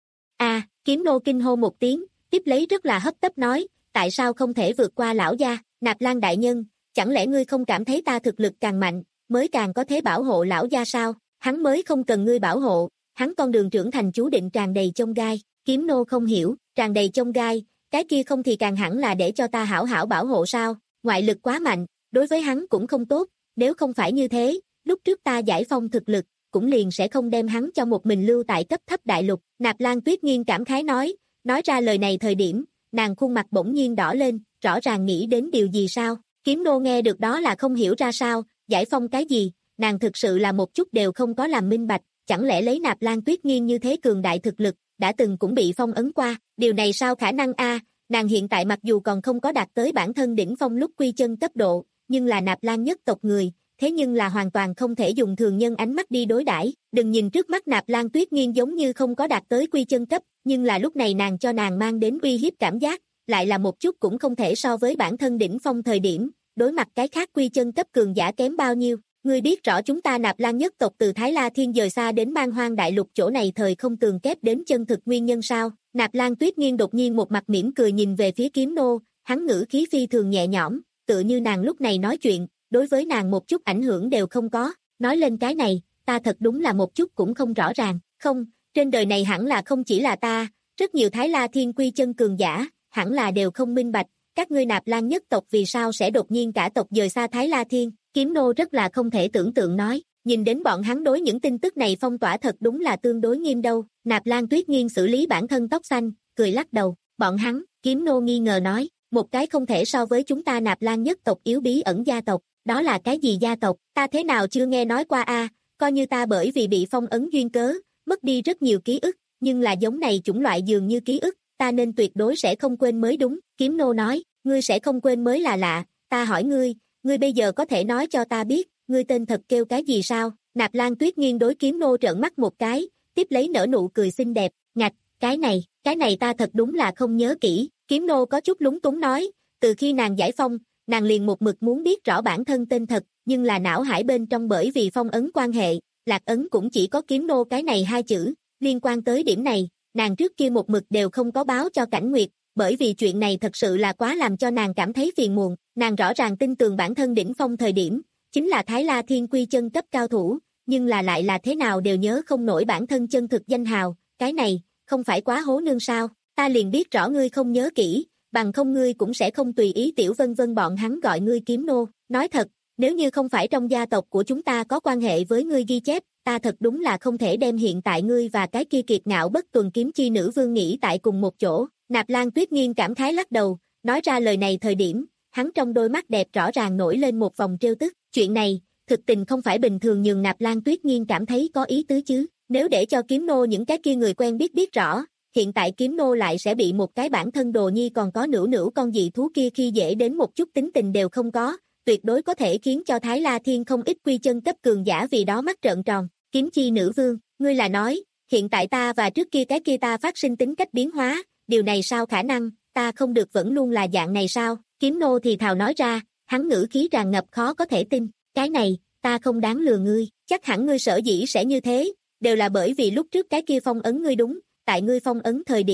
A, à, kiếm nô kinh hô một tiếng, tiếp lấy rất là hấp tấp nói, tại sao không thể vượt qua lão gia? Nạp Lan đại nhân, chẳng lẽ ngươi không cảm thấy ta thực lực càng mạnh, mới càng có thể bảo hộ lão gia sao? Hắn mới không cần ngươi bảo hộ, hắn con đường trưởng thành chú định tràn đầy chông gai. Kiếm nô không hiểu, tràn đầy chông gai, cái kia không thì càng hẳn là để cho ta hảo hảo bảo hộ sao? Ngoại lực quá mạnh, đối với hắn cũng không tốt, nếu không phải như thế, lúc trước ta giải phong thực lực, cũng liền sẽ không đem hắn cho một mình lưu tại cấp thấp đại lục. Nạp Lan Tuyết nghiêng cảm khái nói, nói ra lời này thời điểm, nàng khuôn mặt bỗng nhiên đỏ lên, rõ ràng nghĩ đến điều gì sao? Kiếm nô nghe được đó là không hiểu ra sao, giải phong cái gì, nàng thực sự là một chút đều không có làm minh bạch, chẳng lẽ lấy Nạp Lan Tuyết nghiêng như thế cường đại thực lực, đã từng cũng bị phong ấn qua, điều này sao khả năng a? À, nàng hiện tại mặc dù còn không có đạt tới bản thân đỉnh phong lúc quy chân cấp độ, nhưng là Nạp Lan nhất tộc người, thế nhưng là hoàn toàn không thể dùng thường nhân ánh mắt đi đối đãi. Đừng nhìn trước mắt Nạp Lan Tuyết nghiêng giống như không có đạt tới quy chân cấp, nhưng là lúc này nàng cho nàng mang đến uy hiếp cảm giác, lại là một chút cũng không thể so với bản thân đỉnh phong thời điểm, đối mặt cái khác quy chân cấp cường giả kém bao nhiêu. Ngươi biết rõ chúng ta Nạp Lan nhất tộc từ Thái La Thiên dời xa đến Man Hoang Đại Lục chỗ này thời không tường kép đến chân thực nguyên nhân sao? Nạp Lan Tuyết nghiêng đột nhiên một mặt mỉm cười nhìn về phía kiếm nô, hắn ngữ khí phi thường nhẹ nhõm, tựa như nàng lúc này nói chuyện, đối với nàng một chút ảnh hưởng đều không có. Nói lên cái này, ta thật đúng là một chút cũng không rõ ràng. Không, trên đời này hẳn là không chỉ là ta, rất nhiều Thái La Thiên quy chân cường giả, hẳn là đều không minh bạch, các ngươi Nạp Lan nhất tộc vì sao sẽ đột nhiên cả tộc dời xa Thái La Thiên. Kiếm nô rất là không thể tưởng tượng nói, nhìn đến bọn hắn đối những tin tức này phong tỏa thật đúng là tương đối nghiêm đâu. Nạp Lan Tuyết nghiêng xử lý bản thân tóc xanh, cười lắc đầu, bọn hắn, kiếm nô nghi ngờ nói, một cái không thể so với chúng ta Nạp Lan nhất tộc yếu bí ẩn gia tộc, đó là cái gì gia tộc, ta thế nào chưa nghe nói qua a? À, coi như ta bởi vì bị phong ấn duyên cớ, mất đi rất nhiều ký ức, nhưng là giống này chủng loại dường như ký ức, ta nên tuyệt đối sẽ không quên mới đúng. Kiếm nô nói, ngươi sẽ không quên mới là lạ, ta hỏi ngươi, ngươi bây giờ có thể nói cho ta biết, ngươi tên thật kêu cái gì sao? Nạp Lan Tuyết nghiêng đối kiếm nô trợn mắt một cái, tiếp lấy nở nụ cười xinh đẹp, ngạch, cái này, cái này ta thật đúng là không nhớ kỹ. Kiếm nô có chút lúng túng nói, từ khi nàng giải phong, nàng liền một mực muốn biết rõ bản thân tên thật, nhưng là não hải bên trong bởi vì phong ấn quan hệ, lạc ấn cũng chỉ có kiếm nô cái này hai chữ. Liên quan tới điểm này, nàng trước kia một mực đều không có báo cho Cảnh Nguyệt, bởi vì chuyện này thật sự là quá làm cho nàng cảm thấy phiền muộn. Nàng rõ ràng tin tưởng bản thân đỉnh phong thời điểm, chính là Thái La Thiên quy chân cấp cao thủ, nhưng là lại là thế nào đều nhớ không nổi bản thân chân thực danh hào, cái này, không phải quá hố nương sao? Ta liền biết rõ ngươi không nhớ kỹ, bằng không ngươi cũng sẽ không tùy ý tiểu vân vân bọn hắn gọi ngươi kiếm nô. Nói thật, nếu như không phải trong gia tộc của chúng ta có quan hệ với ngươi ghi chép, ta thật đúng là không thể đem hiện tại ngươi và cái kia kiệt ngạo bất tuần kiếm chi nữ vương nghĩ tại cùng một chỗ. Nạp Lan Tuyết nghiêng cảm khái lắc đầu, nói ra lời này thời điểm, hắn trong đôi mắt đẹp rõ ràng nổi lên một vòng trêu tức. Chuyện này, thực tình không phải bình thường nhường Nạp Lan Tuyết nghiêng cảm thấy có ý tứ chứ. Nếu để cho kiếm nô những cái kia người quen biết biết rõ, hiện tại kiếm nô lại sẽ bị một cái bản thân Đồ Nhi còn có nửa nửa con dị thú kia khi dễ đến một chút tính tình đều không có, tuyệt đối có thể khiến cho Thái La Thiên không ít quy chân cấp cường giả vì đó mắt trợn tròn. Kiếm chi nữ vương, ngươi là nói, hiện tại ta và trước kia cái kia ta phát sinh tính cách biến hóa, điều này sao khả năng, ta không được vẫn luôn là dạng này sao? Kiếm nô thì thào nói ra, hắn ngữ khí tràn ngập khó có thể tin, cái này, ta không đáng lừa ngươi, chắc hẳn ngươi sở dĩ sẽ như thế, đều là bởi vì lúc trước cái kia phong ấn ngươi đúng, tại ngươi phong ấn thời điểm,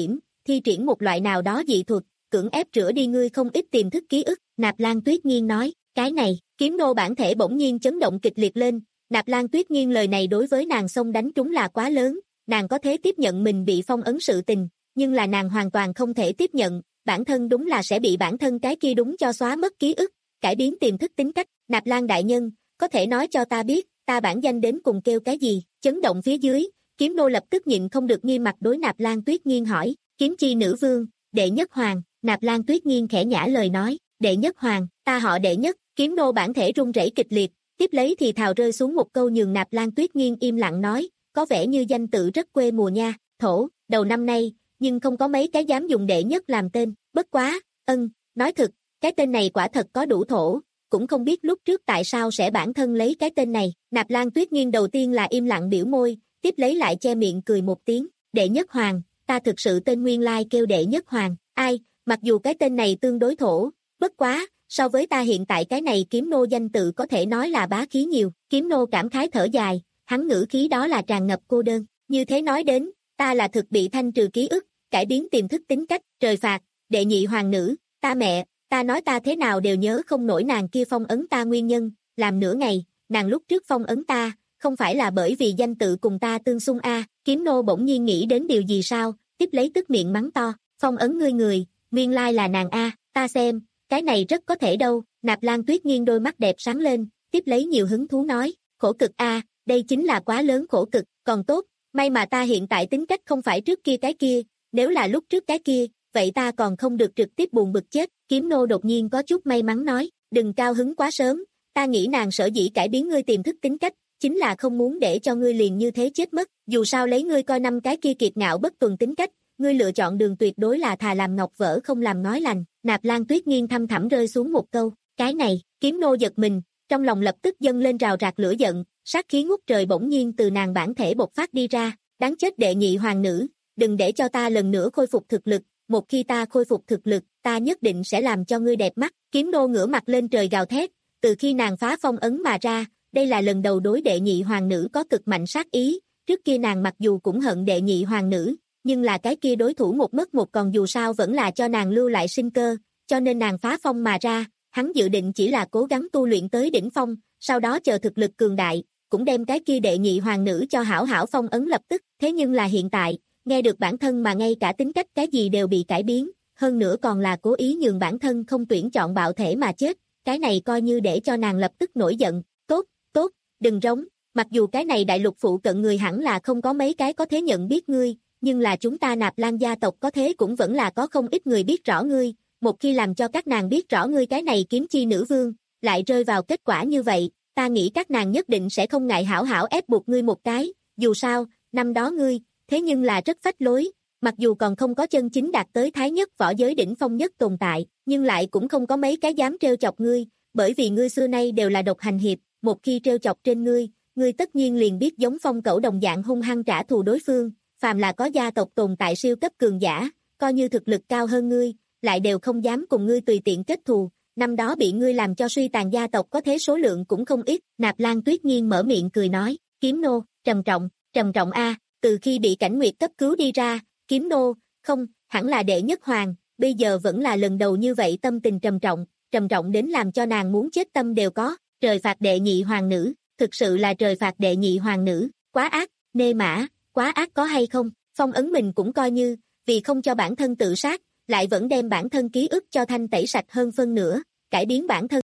thi triển một loại nào đó dị thuật, cưỡng ép rửa đi ngươi không ít tiềm thức ký ức, Nạp Lan Tuyết Nghiên nói, cái này, kiếm nô bản thể bỗng nhiên chấn động kịch liệt lên, Nạp Lan Tuyết Nghiên lời này đối với nàng xông đánh trúng là quá lớn, nàng có thể tiếp nhận mình bị phong ấn sự tình, nhưng là nàng hoàn toàn không thể tiếp nhận, bản thân đúng là sẽ bị bản thân cái kia đúng cho xóa mất ký ức, cải biến tiềm thức tính cách, Nạp Lan đại nhân, có thể nói cho ta biết, ta bản danh đến cùng kêu cái gì, chấn động phía dưới, kiếm nô lập tức nhịn không được nghiêm mặt đối Nạp Lan Tuyết Nghiên hỏi, kiếm chi nữ vương, đệ nhất hoàng, Nạp Lan Tuyết Nghiên khẽ nhã lời nói, đệ nhất hoàng, ta họ đệ nhất, kiếm nô bản thể run rẩy kịch liệt, tiếp lấy thì thào rơi xuống một câu nhường Nạp Lan Tuyết Nghiên im lặng nói, có vẻ như danh tự rất quê mùa nha, thổ, đầu năm nay, nhưng không có mấy cái dám dùng đệ nhất làm tên, bất quá, ân, nói thực, cái tên này quả thật có đủ thổ, cũng không biết lúc trước tại sao sẽ bản thân lấy cái tên này, Nạp Lan Tuyết Nghiên đầu tiên là im lặng biểu môi, tiếp lấy lại che miệng cười một tiếng, đệ nhất hoàng, ta thực sự tên nguyên lai kêu đệ nhất hoàng, ai, mặc dù cái tên này tương đối thổ, bất quá, so với ta hiện tại cái này kiếm nô danh tự có thể nói là bá khí nhiều, kiếm nô cảm khái thở dài, hắn ngữ khí đó là tràn ngập cô đơn, như thế nói đến, ta là thực bị thanh trừ ký ức, cải biến tiềm thức tính cách, trời phạt, đệ nhị hoàng nữ, ta mẹ, ta nói ta thế nào đều nhớ không nổi nàng kia phong ấn ta nguyên nhân, làm nửa ngày, nàng lúc trước phong ấn ta, không phải là bởi vì danh tự cùng ta tương xung a, kiếm nô bỗng nhiên nghĩ đến điều gì sao, tiếp lấy tức miệng mắng to, phong ấn ngươi người, nguyên lai là nàng a, ta xem, cái này rất có thể đâu, Nạp Lan Tuyết Nghiên đôi mắt đẹp sáng lên, tiếp lấy nhiều hứng thú nói, khổ cực a, đây chính là quá lớn khổ cực, còn tốt, may mà ta hiện tại tính cách không phải trước kia cái kia, nếu là lúc trước cái kia, vậy ta còn không được trực tiếp buồn bực chết, kiếm nô đột nhiên có chút may mắn nói, đừng cao hứng quá sớm, ta nghĩ nàng sở dĩ cải biến ngươi tiềm thức tính cách, chính là không muốn để cho ngươi liền như thế chết mất, dù sao lấy ngươi coi năm cái kia kiệt ngạo bất tuần tính cách, ngươi lựa chọn đường tuyệt đối là thà làm ngọc vỡ không làm nói lành, Nạp Lan Tuyết Nghiên thăm thẳm rơi xuống một câu, cái này, kiếm nô giật mình, trong lòng lập tức dâng lên rào rạc lửa giận, sát khí ngút trời bỗng nhiên từ nàng bản thể bộc phát đi ra, đáng chết đệ nhị hoàng nữ, đừng để cho ta lần nữa khôi phục thực lực, một khi ta khôi phục thực lực, ta nhất định sẽ làm cho ngươi đẹp mắt, kiếm nô ngửa mặt lên trời gào thét, từ khi nàng phá phong ấn mà ra, đây là lần đầu đối đệ nhị hoàng nữ có cực mạnh sát ý, trước kia nàng mặc dù cũng hận đệ nhị hoàng nữ, nhưng là cái kia đối thủ một mất một còn dù sao vẫn là cho nàng lưu lại sinh cơ, cho nên nàng phá phong mà ra, hắn dự định chỉ là cố gắng tu luyện tới đỉnh phong, sau đó chờ thực lực cường đại, cũng đem cái kia đệ nhị hoàng nữ cho hảo hảo phong ấn lập tức, thế nhưng là hiện tại, nghe được bản thân mà ngay cả tính cách cái gì đều bị cải biến, hơn nữa còn là cố ý nhường bản thân không tuyển chọn bạo thể mà chết, cái này coi như để cho nàng lập tức nổi giận, tốt, tốt, đừng rống, mặc dù cái này đại lục phụ cận người hẳn là không có mấy cái có thể nhận biết ngươi, nhưng là chúng ta Nạp Lan gia tộc có thế cũng vẫn là có không ít người biết rõ ngươi, một khi làm cho các nàng biết rõ ngươi cái này kiếm chi nữ vương, lại rơi vào kết quả như vậy, ta nghĩ các nàng nhất định sẽ không ngại hảo hảo ép buộc ngươi một cái, dù sao, năm đó ngươi, thế nhưng là rất phách lối, mặc dù còn không có chân chính đạt tới thái nhất võ giới đỉnh phong nhất tồn tại, nhưng lại cũng không có mấy cái dám trêu chọc ngươi, bởi vì ngươi xưa nay đều là độc hành hiệp, một khi trêu chọc trên ngươi, ngươi tất nhiên liền biết giống phong cẩu đồng dạng hung hăng trả thù đối phương, phàm là có gia tộc tồn tại siêu cấp cường giả, coi như thực lực cao hơn ngươi, lại đều không dám cùng ngươi tùy tiện kết thù, năm đó bị ngươi làm cho suy tàn gia tộc có thế số lượng cũng không ít, Nạp Lan Tuyết Nghiên mở miệng cười nói, kiếm nô, trầm trọng, trầm trọng a, từ khi bị Cảnh Nguyệt cấp cứu đi ra, kiếm nô, không, hẳn là đệ nhất hoàng, bây giờ vẫn là lần đầu như vậy tâm tình trầm trọng, trầm trọng đến làm cho nàng muốn chết tâm đều có, trời phạt đệ nhị hoàng nữ, thực sự là trời phạt đệ nhị hoàng nữ, quá ác, nê mã, quá ác có hay không, phong ấn mình cũng coi như, vì không cho bản thân tự sát, lại vẫn đem bản thân ký ức cho thanh tẩy sạch hơn phân nửa, cải biến bản thân.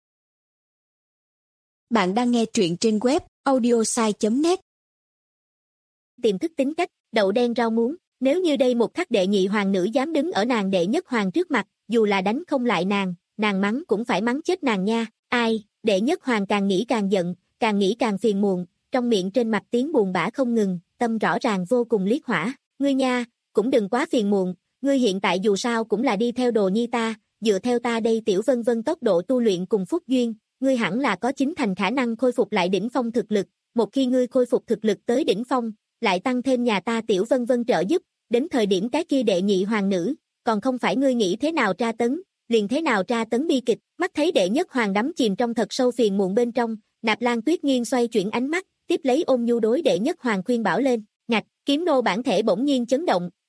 Bạn đang nghe truyện trên web audiosai chấm net. Tiềm thức tính cách, đậu đen rau muống, nếu như đây một khắc đệ nhị hoàng nữ dám đứng ở nàng đệ nhất hoàng trước mặt, dù là đánh không lại nàng, nàng mắng cũng phải mắng chết nàng nha, ai, đệ nhất hoàng càng nghĩ càng giận, càng nghĩ càng phiền muộn, trong miệng trên mặt tiếng buồn bã không ngừng, tâm rõ ràng vô cùng liệt hỏa, ngươi nha, cũng đừng quá phiền muộn, ngươi hiện tại dù sao cũng là đi theo đồ nhi ta, dựa theo ta đây tiểu vân vân tốc độ tu luyện cùng phúc duyên, ngươi hẳn là có chính thành khả năng khôi phục lại đỉnh phong thực lực, một khi ngươi khôi phục thực lực tới đỉnh phong, lại tăng thêm nhà ta tiểu vân vân trợ giúp, đến thời điểm cái kia đệ nhị hoàng nữ, còn không phải ngươi nghĩ thế nào tra tấn, liền thế nào tra tấn bi kịch, mắt thấy đệ nhất hoàng đắm chìm trong thật sâu phiền muộn bên trong, Nạp Lan Tuyết Nghiên xoay chuyển ánh mắt, tiếp lấy ôn nhu đối đệ nhất hoàng khuyên bảo lên, ngạch, kiếm nô bản thể bỗng nhiên chấn động,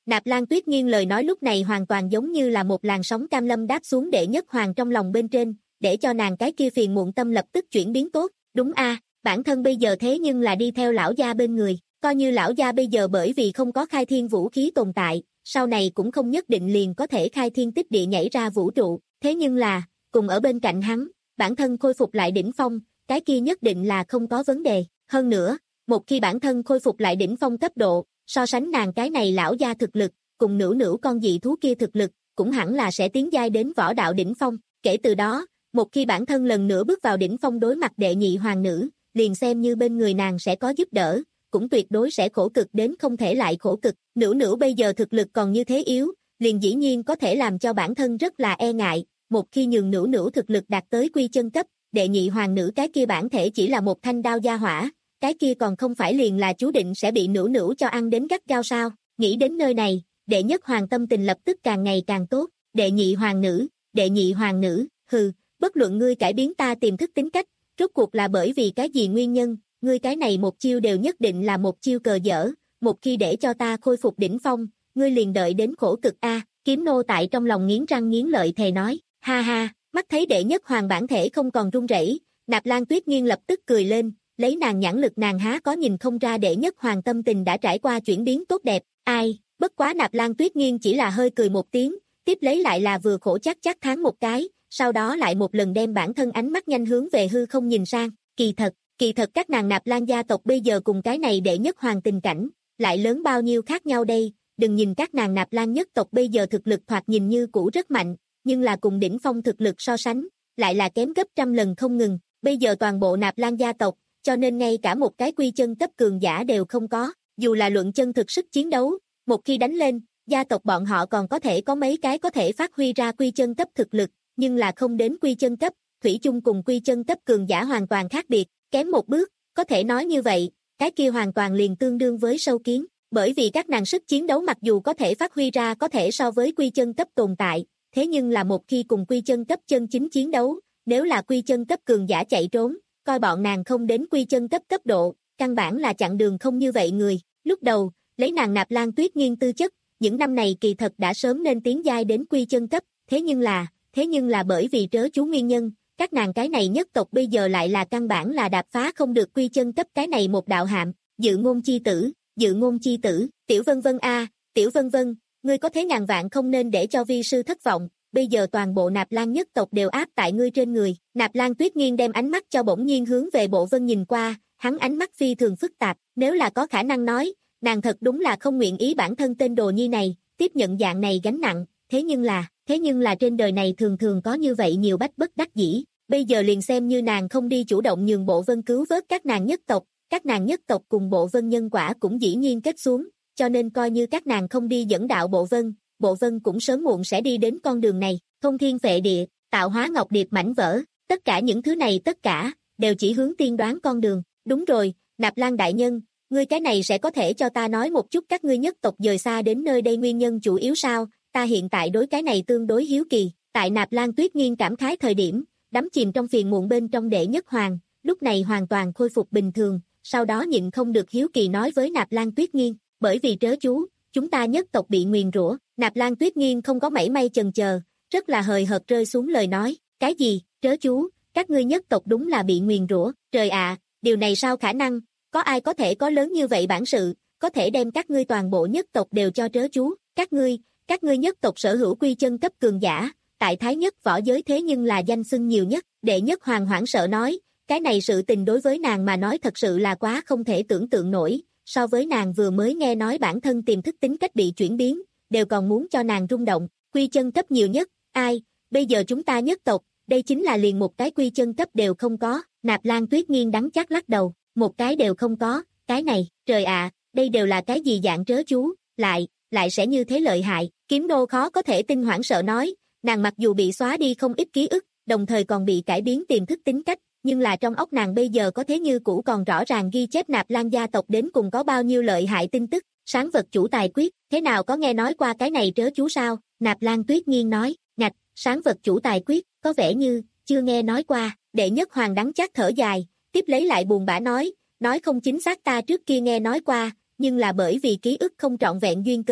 Nạp Lan Tuyết Nghiên lời nói lúc này hoàn toàn giống như là một làn sóng cam lâm đáp xuống Đệ Nhất Hoàng trong lòng bên trên, để cho nàng cái kia phiền muộn tâm lập tức chuyển biến tốt. Đúng a, bản thân bây giờ thế nhưng là đi theo lão gia bên người, coi như lão gia bây giờ bởi vì không có khai thiên vũ khí tồn tại, sau này cũng không nhất định liền có thể khai thiên tích địa nhảy ra vũ trụ, thế nhưng là, cùng ở bên cạnh hắn, bản thân khôi phục lại đỉnh phong, cái kia nhất định là không có vấn đề. Hơn nữa, một khi bản thân khôi phục lại đỉnh phong cấp độ, so sánh nàng cái này lão gia thực lực, cùng nửu nửu con dị thú kia thực lực, cũng hẳn là sẽ tiến giai đến võ đạo đỉnh phong. Kể từ đó, một khi bản thân lần nữa bước vào đỉnh phong đối mặt đệ nhị hoàng nữ, liền xem như bên người nàng sẽ có giúp đỡ, cũng tuyệt đối sẽ khổ cực đến không thể lại khổ cực. Nửu nửu bây giờ thực lực còn như thế yếu, liền dĩ nhiên có thể làm cho bản thân rất là e ngại, một khi nhường nửu nửu thực lực đạt tới quy chân cấp, đệ nhị hoàng nữ cái kia bản thể chỉ là một thanh đao gia hỏa, cái kia còn không phải liền là chú định sẽ bị nửu nửu cho ăn đến gắt gao sao. Nghĩ đến nơi này, đệ nhất hoàng tâm tình lập tức càng ngày càng tốt. Đệ nhị hoàng nữ, đệ nhị hoàng nữ, hừ, bất luận ngươi cải biến ta tiềm thức tính cách, rốt cuộc là bởi vì cái gì nguyên nhân, ngươi cái này một chiêu đều nhất định là một chiêu cờ dở, một khi để cho ta khôi phục đỉnh phong, ngươi liền đợi đến khổ cực a. Kiếm nô tại trong lòng nghiến răng nghiến lợi thề nói, ha ha, mắt thấy đệ nhất hoàng bản thể không còn run rẩy, Nạp Lan Tuyết Nghiên lập tức cười lên, lấy nàng nhãn lực nàng há có nhìn không ra đệ nhất hoàng tâm tình đã trải qua chuyển biến tốt đẹp. Ai, bất quá Nạp Lan Tuyết Nghiên chỉ là hơi cười một tiếng, tiếp lấy lại là vừa khổ chắc chắc tháng một cái, sau đó lại một lần đem bản thân ánh mắt nhanh hướng về hư không nhìn sang. Kỳ thật, kỳ thật các nàng Nạp Lan gia tộc bây giờ cùng cái này đệ nhất hoàng tình cảnh, lại lớn bao nhiêu khác nhau đây. Đừng nhìn các nàng Nạp Lan nhất tộc bây giờ thực lực thoạt nhìn như cũ rất mạnh, nhưng là cùng đỉnh phong thực lực so sánh, lại là kém gấp trăm lần không ngừng. Bây giờ toàn bộ Nạp Lan gia tộc, cho nên ngay cả một cái quy chân cấp cường giả đều không có. Dù là luận chân thực sức chiến đấu, một khi đánh lên, gia tộc bọn họ còn có thể có mấy cái có thể phát huy ra quy chân cấp thực lực, nhưng là không đến quy chân cấp, thủy chung cùng quy chân cấp cường giả hoàn toàn khác biệt, kém một bước, có thể nói như vậy, cái kia hoàn toàn liền tương đương với sâu kiến. Bởi vì các nàng sức chiến đấu mặc dù có thể phát huy ra có thể so với quy chân cấp tồn tại, thế nhưng là một khi cùng quy chân cấp chân chính chiến đấu, nếu là quy chân cấp cường giả chạy trốn, coi bọn nàng không đến quy chân cấp cấp độ, căn bản là chặn đường không như vậy người. Lúc đầu, lấy nàng Nạp Lan Tuyết Nghiên tư chất, những năm này kỳ thật đã sớm nên tiến giai đến quy chân cấp, thế nhưng là, thế nhưng là bởi vì trớ chú nguyên nhân, các nàng cái này nhất tộc bây giờ lại là căn bản là đạp phá không được quy chân cấp cái này một đạo hạm. Dự ngôn chi tử, dự ngôn chi tử, Tiểu Vân Vân a, Tiểu Vân Vân, ngươi có thế ngàn vạn không nên để cho vi sư thất vọng, bây giờ toàn bộ Nạp Lan nhất tộc đều áp tại ngươi trên người. Nạp Lan Tuyết Nghiên đem ánh mắt cho bỗng nhiên hướng về Bộ Vân nhìn qua, hắn ánh mắt phi thường phức tạp, nếu là có khả năng nói, nàng thật đúng là không nguyện ý bản thân tên đồ nhi này, tiếp nhận dạng này gánh nặng, thế nhưng là, thế nhưng là trên đời này thường thường có như vậy nhiều bách bất đắc dĩ, bây giờ liền xem như nàng không đi chủ động nhường Bộ Vân cứu vớt các nàng nhất tộc, các nàng nhất tộc cùng Bộ Vân nhân quả cũng dĩ nhiên kết xuống, cho nên coi như các nàng không đi dẫn đạo Bộ Vân, Bộ Vân cũng sớm muộn sẽ đi đến con đường này. Thông thiên phệ địa, tạo hóa ngọc điệp mảnh vỡ, tất cả những thứ này tất cả, đều chỉ hướng tiên đoán con đường. Đúng rồi, Nạp Lan đại nhân, ngươi cái này sẽ có thể cho ta nói một chút các ngươi nhất tộc dời xa đến nơi đây nguyên nhân chủ yếu sao, ta hiện tại đối cái này tương đối hiếu kỳ. Tại Nạp Lan Tuyết Nghiên cảm khái thời điểm, đắm chìm trong phiền muộn bên trong đệ nhất hoàng, lúc này hoàn toàn khôi phục bình thường, sau đó nhịn không được hiếu kỳ nói với Nạp Lan Tuyết Nghiên, bởi vì trớ chú, chúng ta nhất tộc bị nguyền rủa. Nạp Lan Tuyết Nghiên không có mảy may chần chờ, rất là hời hợt rơi xuống lời nói, cái gì, trớ chú, các ngươi nhất tộc đúng là bị nguyền rủa, trời ạ, điều này sao khả năng, có ai có thể có lớn như vậy bản sự, có thể đem các ngươi toàn bộ nhất tộc đều cho trớ chú, các ngươi, các ngươi nhất tộc sở hữu quy chân cấp cường giả, tại thái nhất võ giới thế nhưng là danh xưng nhiều nhất. Đệ nhất hoàng hoảng sợ nói, cái này sự tình đối với nàng mà nói thật sự là quá không thể tưởng tượng nổi, so với nàng vừa mới nghe nói bản thân tiềm thức tính cách bị chuyển biến, đều còn muốn cho nàng rung động. Quy chân cấp nhiều nhất, ai, bây giờ chúng ta nhất tộc, đây chính là liền một cái quy chân cấp đều không có. Nạp Lan Tuyết Nghiên đắng chát lắc đầu, một cái đều không có, cái này, trời ạ, đây đều là cái gì dạng trớ chú, lại, lại sẽ như thế lợi hại. Kiếm nô khó có thể tin hoảng sợ nói, nàng mặc dù bị xóa đi không ít ký ức, đồng thời còn bị cải biến tiềm thức tính cách, nhưng là trong óc nàng bây giờ có thế như cũ còn rõ ràng ghi chép Nạp Lan gia tộc đến cùng có bao nhiêu lợi hại tin tức. Sáng vật chủ tài quyết, thế nào có nghe nói qua cái này trớ chú sao? Nạp Lan Tuyết Nghiên nói, ngạch, sáng vật chủ tài quyết, có vẻ như, chưa nghe nói qua. Đệ nhất hoàng đắng chát thở dài, tiếp lấy lại buồn bã nói, nói không chính xác ta trước kia nghe nói qua, nhưng là bởi vì ký ức không trọn vẹn duyên cớ,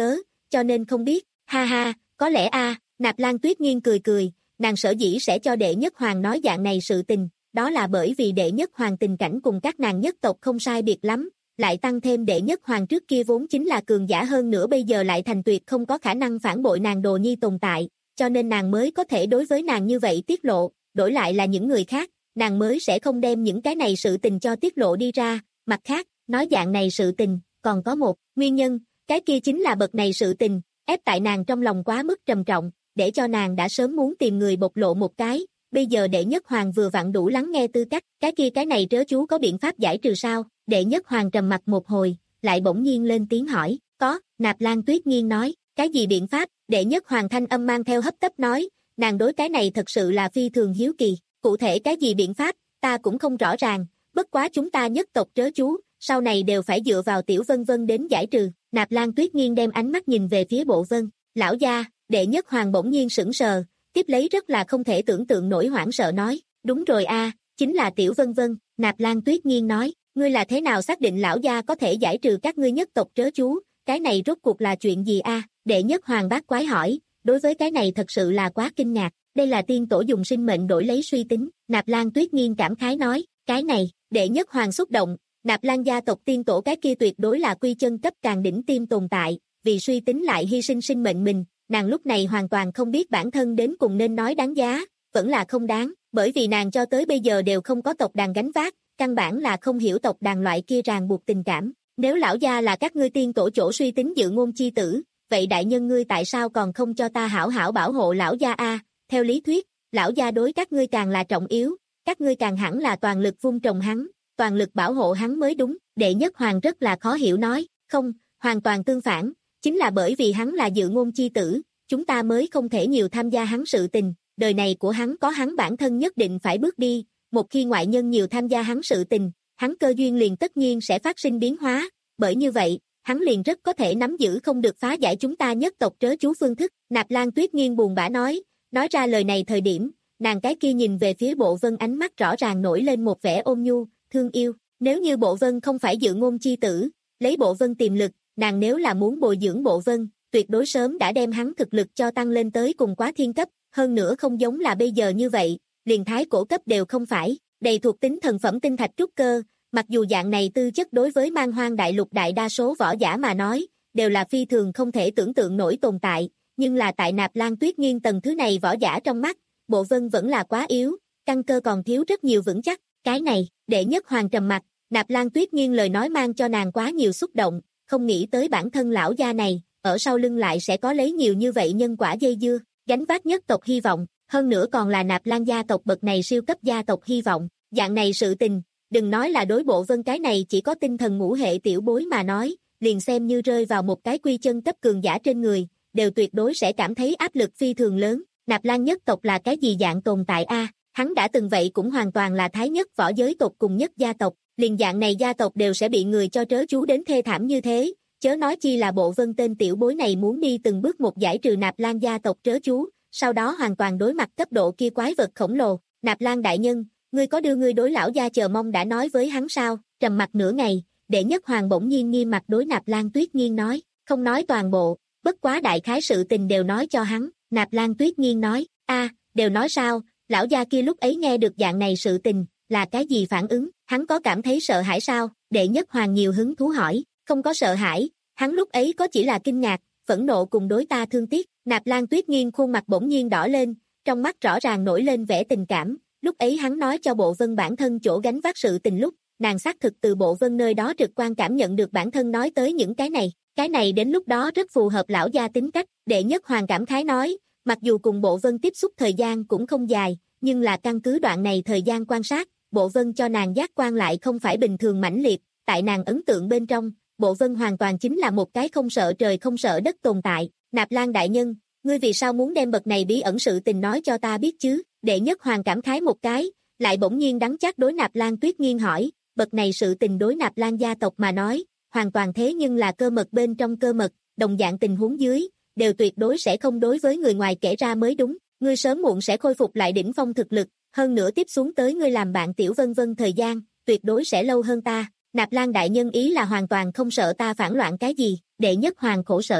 cho nên không biết, ha ha, có lẽ a. Nạp Lan Tuyết Nghiên cười cười, nàng sở dĩ sẽ cho đệ nhất hoàng nói dạng này sự tình, đó là bởi vì đệ nhất hoàng tình cảnh cùng các nàng nhất tộc không sai biệt lắm, lại tăng thêm đệ nhất hoàng trước kia vốn chính là cường giả hơn nữa bây giờ lại thành tuyệt không có khả năng phản bội nàng đồ nhi tồn tại, cho nên nàng mới có thể đối với nàng như vậy tiết lộ, đổi lại là những người khác, nàng mới sẽ không đem những cái này sự tình cho tiết lộ đi ra, mặt khác, nói dạng này sự tình, còn có một nguyên nhân, cái kia chính là bậc này sự tình, ép tại nàng trong lòng quá mức trầm trọng, để cho nàng đã sớm muốn tìm người bộc lộ một cái, bây giờ đệ nhất hoàng vừa vặn đủ lắng nghe tư cách, cái kia cái này trớ chú có biện pháp giải trừ sao, đệ nhất hoàng trầm mặt một hồi, lại bỗng nhiên lên tiếng hỏi, có, Nạp Lan Tuyết Nghiên nói, cái gì biện pháp, đệ nhất hoàng thanh âm mang theo hấp tấp nói, nàng đối cái này thật sự là phi thường hiếu kỳ, cụ thể cái gì biện pháp, ta cũng không rõ ràng, bất quá chúng ta nhất tộc trớ chú, sau này đều phải dựa vào tiểu vân vân đến giải trừ, Nạp Lan Tuyết Nghiên đem ánh mắt nhìn về phía bộ vân, lão gia, đệ nhất hoàng bỗng nhiên sững sờ, tiếp lấy rất là không thể tưởng tượng nổi hoảng sợ nói, đúng rồi a, chính là tiểu vân vân, Nạp Lan Tuyết Nghiên nói, ngươi là thế nào xác định lão gia có thể giải trừ các ngươi nhất tộc trớ chú, cái này rốt cuộc là chuyện gì a? Đệ nhất hoàng bác quái hỏi, đối với cái này thật sự là quá kinh ngạc, đây là tiên tổ dùng sinh mệnh đổi lấy suy tính, Nạp Lan Tuyết Nghiên cảm khái nói, cái này, đệ nhất hoàng xúc động, Nạp Lan gia tộc tiên tổ cái kia tuyệt đối là quy chân cấp càng đỉnh tiêm tồn tại, vì suy tính lại hy sinh sinh mệnh mình, nàng lúc này hoàn toàn không biết bản thân đến cùng nên nói đáng giá, vẫn là không đáng, bởi vì nàng cho tới bây giờ đều không có tộc đàn gánh vác, căn bản là không hiểu tộc đàn loại kia ràng buộc tình cảm, nếu lão gia là các ngươi tiên tổ chỗ suy tính dự ngôn chi tử, vậy đại nhân ngươi tại sao còn không cho ta hảo hảo bảo hộ lão gia a? Theo lý thuyết, lão gia đối các ngươi càng là trọng yếu, các ngươi càng hẳn là toàn lực vun trồng hắn, toàn lực bảo hộ hắn mới đúng, đệ nhất hoàng rất là khó hiểu nói, không, hoàn toàn tương phản, chính là bởi vì hắn là dự ngôn chi tử, chúng ta mới không thể nhiều tham gia hắn sự tình, đời này của hắn có hắn bản thân nhất định phải bước đi, một khi ngoại nhân nhiều tham gia hắn sự tình, hắn cơ duyên liền tất nhiên sẽ phát sinh biến hóa, bởi như vậy, hắn liền rất có thể nắm giữ không được phá giải chúng ta nhất tộc trớ chú phương thức, Nạp Lan Tuyết Nghiên buồn bã nói, nói ra lời này thời điểm, nàng cái kia nhìn về phía bộ vân ánh mắt rõ ràng nổi lên một vẻ ôn nhu, thương yêu, nếu như bộ vân không phải dự ngôn chi tử, lấy bộ vân tiềm lực, nàng nếu là muốn bồi dưỡng bộ vân, tuyệt đối sớm đã đem hắn thực lực cho tăng lên tới cùng quá thiên cấp, hơn nữa không giống là bây giờ như vậy, liền thái cổ cấp đều không phải, đầy thuộc tính thần phẩm tinh thạch trúc cơ, mặc dù dạng này tư chất đối với man hoang đại lục đại đa số võ giả mà nói, đều là phi thường không thể tưởng tượng nổi tồn tại, nhưng là tại Nạp Lan Tuyết Nghiên tầng thứ này võ giả trong mắt, bộ vân vẫn là quá yếu, căn cơ còn thiếu rất nhiều vững chắc, cái này, đệ nhất hoàng trầm mặt, Nạp Lan Tuyết Nghiên lời nói mang cho nàng quá nhiều xúc động, không nghĩ tới bản thân lão gia này, ở sau lưng lại sẽ có lấy nhiều như vậy nhân quả dây dưa, gánh vác nhất tộc hy vọng, hơn nữa còn là Nạp Lan gia tộc bậc này siêu cấp gia tộc hy vọng, dạng này sự tình, đừng nói là đối bộ vân cái này chỉ có tinh thần ngũ hệ tiểu bối mà nói, liền xem như rơi vào một cái quy chân cấp cường giả trên người, đều tuyệt đối sẽ cảm thấy áp lực phi thường lớn, Nạp Lan nhất tộc là cái gì dạng tồn tại a? Hắn đã từng vậy cũng hoàn toàn là thái nhất võ giới tộc cùng nhất gia tộc, liền dạng này gia tộc đều sẽ bị người cho trớ chú đến thê thảm như thế, chớ nói chi là bộ vân tên tiểu bối này muốn đi từng bước một giải trừ Nạp Lan gia tộc trớ chú, sau đó hoàn toàn đối mặt cấp độ kia quái vật khổng lồ, Nạp Lan đại nhân, ngươi có đưa ngươi đối lão gia chờ mong đã nói với hắn sao, trầm mặt nửa ngày, đệ nhất hoàng bỗng nhiên nghiêm mặt đối Nạp Lan Tuyết Nghiên nói, không nói toàn bộ, bất quá đại khái sự tình đều nói cho hắn, Nạp Lan Tuyết Nghiên nói, a, đều nói sao, lão gia kia lúc ấy nghe được dạng này sự tình, là cái gì phản ứng, hắn có cảm thấy sợ hãi sao, đệ nhất hoàng nhiều hứng thú hỏi, không có sợ hãi, hắn lúc ấy có chỉ là kinh ngạc, phẫn nộ cùng đối ta thương tiếc, Nạp Lan Tuyết Nghiên khuôn mặt bỗng nhiên đỏ lên, trong mắt rõ ràng nổi lên vẻ tình cảm, lúc ấy hắn nói cho bộ vân bản thân chỗ gánh vác sự tình lúc, nàng xác thực từ bộ vân nơi đó trực quan cảm nhận được bản thân nói tới những cái này, cái này đến lúc đó rất phù hợp lão gia tính cách, đệ nhất hoàng cảm khái nói, mặc dù cùng bộ vân tiếp xúc thời gian cũng không dài, nhưng là căn cứ đoạn này thời gian quan sát, bộ vân cho nàng giác quan lại không phải bình thường mãnh liệt, tại nàng ấn tượng bên trong, bộ vân hoàn toàn chính là một cái không sợ trời không sợ đất tồn tại, Nạp Lan đại nhân, ngươi vì sao muốn đem bậc này bí ẩn sự tình nói cho ta biết chứ, đệ nhất hoàng cảm khái một cái, lại bỗng nhiên đắng chát đối Nạp Lan Tuyết Nghiên hỏi, bậc này sự tình đối Nạp Lan gia tộc mà nói, hoàn toàn thế nhưng là cơ mật bên trong cơ mật, đồng dạng tình huống dưới, đều tuyệt đối sẽ không đối với người ngoài kể ra mới đúng, ngươi sớm muộn sẽ khôi phục lại đỉnh phong thực lực, hơn nữa tiếp xuống tới ngươi làm bạn tiểu vân vân thời gian, tuyệt đối sẽ lâu hơn ta, Nạp Lan đại nhân ý là hoàn toàn không sợ ta phản loạn cái gì, đệ nhất hoàng khổ sở nói,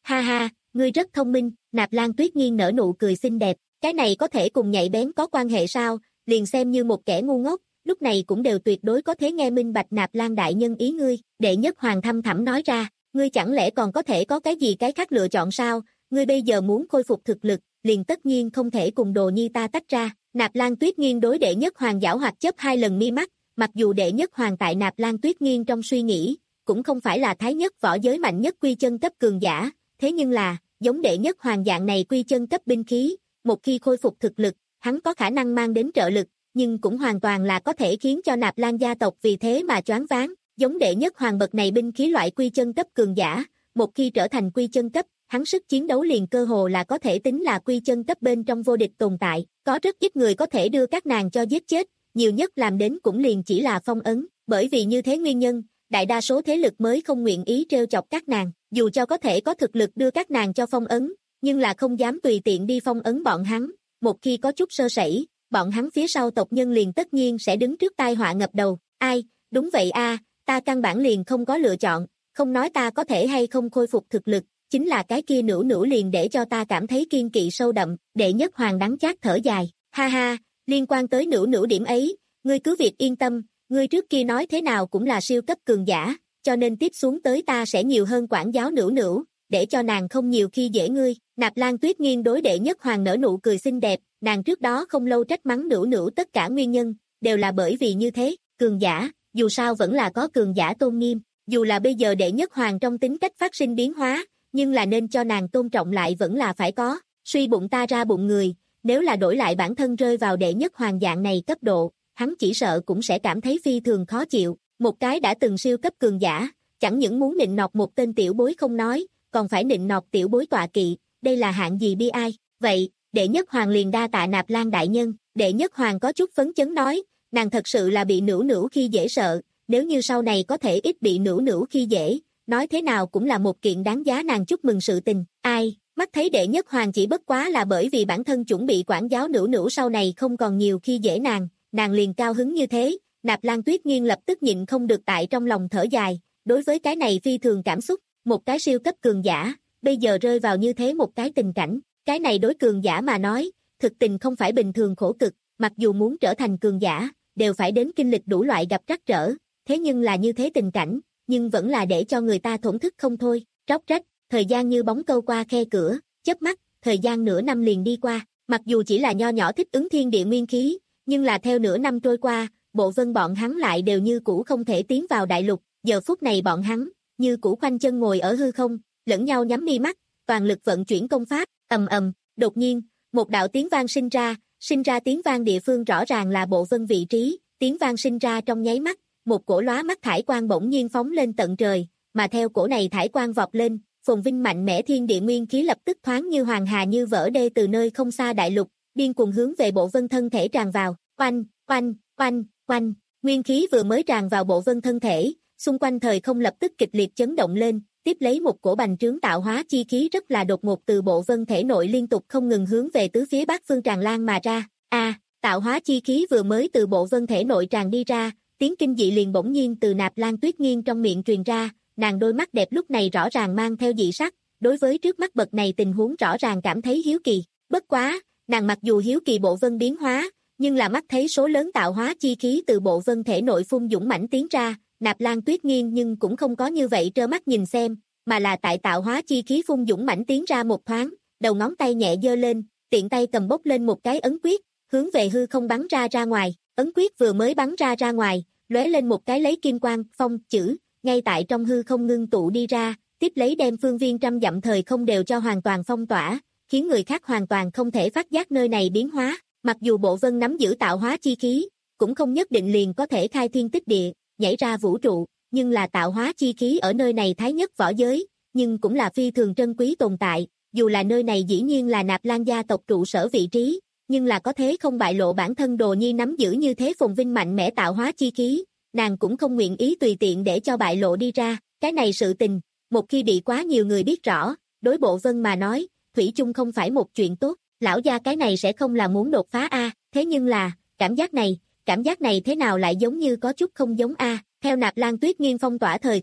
Ha ha, ngươi rất thông minh, Nạp Lan Tuyết Nghiên nở nụ cười xinh đẹp, cái này có thể cùng nhạy bén có quan hệ sao, liền xem như một kẻ ngu ngốc, lúc này cũng đều tuyệt đối có thể nghe minh bạch Nạp Lan đại nhân ý ngươi, Đệ Nhất Hoàng thâm thẳm nói ra, ngươi chẳng lẽ còn có thể có cái gì cái khác lựa chọn sao, ngươi bây giờ muốn khôi phục thực lực, liền tất nhiên không thể cùng Đồ Nhi ta tách ra. Nạp Lan Tuyết Nghiên đối Đệ Nhất Hoàng giảo hoạt chớp hai lần mi mắt, mặc dù Đệ Nhất Hoàng tại Nạp Lan Tuyết Nghiên trong suy nghĩ, cũng không phải là thái nhất võ giới mạnh nhất quy chân cấp cường giả, thế nhưng là, giống Đệ Nhất Hoàng dạng này quy chân cấp binh khí, một khi khôi phục thực lực, hắn có khả năng mang đến trợ lực, nhưng cũng hoàn toàn là có thể khiến cho Nạp Lan gia tộc vì thế mà choáng váng, giống Đệ Nhất Hoàng bậc này binh khí loại quy chân cấp cường giả, một khi trở thành quy chân cấp, hắn sức chiến đấu liền cơ hồ là có thể tính là quy chân cấp bên trong vô địch tồn tại, có rất ít người có thể đưa các nàng cho giết chết, nhiều nhất làm đến cũng liền chỉ là phong ấn, bởi vì như thế nguyên nhân, đại đa số thế lực mới không nguyện ý trêu chọc các nàng, dù cho có thể có thực lực đưa các nàng cho phong ấn, nhưng là không dám tùy tiện đi phong ấn bọn hắn, một khi có chút sơ sẩy, bọn hắn phía sau tộc nhân liền tất nhiên sẽ đứng trước tai họa ngập đầu, ai, đúng vậy a, ta căn bản liền không có lựa chọn, không nói ta có thể hay không khôi phục thực lực, chính là cái kia nữu nữu liền để cho ta cảm thấy kiên kỵ sâu đậm, Đệ Nhất Hoàng đắng chát thở dài, ha ha, liên quan tới nữu nữu điểm ấy, ngươi cứ việc yên tâm, ngươi trước kia nói thế nào cũng là siêu cấp cường giả, cho nên tiếp xuống tới ta sẽ nhiều hơn quản giáo nữu nữu, để cho nàng không nhiều khi dễ ngươi. Nạp Lan Tuyết Nghiên đối Đệ Nhất Hoàng nở nụ cười xinh đẹp, nàng trước đó không lâu trách mắng nữu nữu tất cả nguyên nhân, đều là bởi vì như thế, cường giả, dù sao vẫn là có cường giả tôn nghiêm, dù là bây giờ Đệ Nhất Hoàng trong tính cách phát sinh biến hóa, nhưng là nên cho nàng tôn trọng lại vẫn là phải có, suy bụng ta ra bụng người, nếu là đổi lại bản thân rơi vào Đệ Nhất Hoàng dạng này cấp độ, hắn chỉ sợ cũng sẽ cảm thấy phi thường khó chịu, một cái đã từng siêu cấp cường giả, chẳng những muốn nịnh nọt một tên tiểu bối không nói, còn phải nịnh nọt tiểu bối tọa kỵ, đây là hạng gì bi ai, vậy, Đệ Nhất Hoàng liền đa tạ Nạp Lan đại nhân, Đệ Nhất Hoàng có chút phấn chấn nói, nàng thật sự là bị nữu nữu khi dễ sợ, nếu như sau này có thể ít bị nữu nữu khi dễ, nói thế nào cũng là một kiện đáng giá nàng chúc mừng sự tình, ai, mắt thấy Đệ Nhất Hoàng chỉ bất quá là bởi vì bản thân chuẩn bị quản giáo nữu nữu sau này không còn nhiều khi dễ nàng, nàng liền cao hứng như thế, Nạp Lan Tuyết Nghiên lập tức nhịn không được tại trong lòng thở dài, đối với cái này phi thường cảm xúc, một cái siêu cấp cường giả, bây giờ rơi vào như thế một cái tình cảnh, cái này đối cường giả mà nói, thực tình không phải bình thường khổ cực, mặc dù muốn trở thành cường giả, đều phải đến kinh lịch đủ loại gặp trắc trở, thế nhưng là như thế tình cảnh, nhưng vẫn là để cho người ta thổn thức không thôi, róc rách, thời gian như bóng câu qua khe cửa, chớp mắt, thời gian nửa năm liền đi qua, mặc dù chỉ là nho nhỏ thích ứng thiên địa nguyên khí, nhưng là theo nửa năm trôi qua, Bộ Vân bọn hắn lại đều như cũ không thể tiến vào đại lục, giờ phút này bọn hắn, như cũ khoanh chân ngồi ở hư không, lẫn nhau nhắm mi mắt, toàn lực vận chuyển công pháp, ầm ầm, đột nhiên, một đạo tiếng vang sinh ra, sinh ra tiếng vang địa phương rõ ràng là Bộ Vân vị trí, tiếng vang sinh ra trong nháy mắt, một cổ lóa mắt thải quang bỗng nhiên phóng lên tận trời, mà theo cổ này thải quang vọt lên, phồn vinh mạnh mẽ thiên địa nguyên khí lập tức thoáng như hoàng hà như vỡ đê từ nơi không xa đại lục, điên cuồng hướng về Bộ Vân thân thể tràn vào, oanh, oanh, oanh, oanh, nguyên khí vừa mới tràn vào Bộ Vân thân thể, xung quanh thời không lập tức kịch liệt chấn động lên, tiếp lấy một cổ bành trướng tạo hóa chi khí rất là đột ngột từ Bộ Vân thể nội liên tục không ngừng hướng về tứ phía bát phương tràn lan mà ra. A, à, tạo hóa chi khí vừa mới từ Bộ Vân thể nội tràn đi ra, tiếng kinh dị liền bỗng nhiên từ Nạp Lan Tuyết Nghiên trong miệng truyền ra, nàng đôi mắt đẹp lúc này rõ ràng mang theo dị sắc, đối với trước mắt bậc này tình huống rõ ràng cảm thấy hiếu kỳ. Bất quá, nàng mặc dù hiếu kỳ Bộ Vân biến hóa, nhưng là mắt thấy số lớn tạo hóa chi khí từ Bộ Vân thể nội phun dũng mãnh tiến ra, Nạp Lan Tuyết Nghiên nhưng cũng không có như vậy trơ mắt nhìn xem, mà là tại tạo hóa chi khí phun dũng mãnh tiến ra một thoáng, đầu ngón tay nhẹ giơ lên, tiện tay cầm bốc lên một cái ấn quyết, hướng về hư không bắn ra ra ngoài, ấn quyết vừa mới bắn ra ra ngoài, lóe lên một cái lấy kim quang, phong, chữ, ngay tại trong hư không ngưng tụ đi ra, tiếp lấy đem phương viên trăm dặm thời không đều cho hoàn toàn phong tỏa, khiến người khác hoàn toàn không thể phát giác nơi này biến hóa, mặc dù Bộ Vân nắm giữ tạo hóa chi khí, cũng không nhất định liền có thể khai thiên tích địa, nhảy ra vũ trụ, nhưng là tạo hóa chi khí ở nơi này thái nhất võ giới, nhưng cũng là phi thường trân quý tồn tại, dù là nơi này dĩ nhiên là Nạp Lan gia tộc trụ sở vị trí, nhưng là có thế không bại lộ bản thân Đồ Nhi nắm giữ như thế phồn vinh mạnh mẽ tạo hóa chi khí, nàng cũng không nguyện ý tùy tiện để cho bại lộ đi ra, cái này sự tình, một khi bị quá nhiều người biết rõ, đối Bộ Vân mà nói, thủy chung không phải một chuyện tốt, lão gia cái này sẽ không là muốn đột phá a, thế nhưng là, cảm giác này, cảm giác này thế nào lại giống như có chút không giống a, theo Nạp Lan Tuyết Nghiên phong tỏa thời không,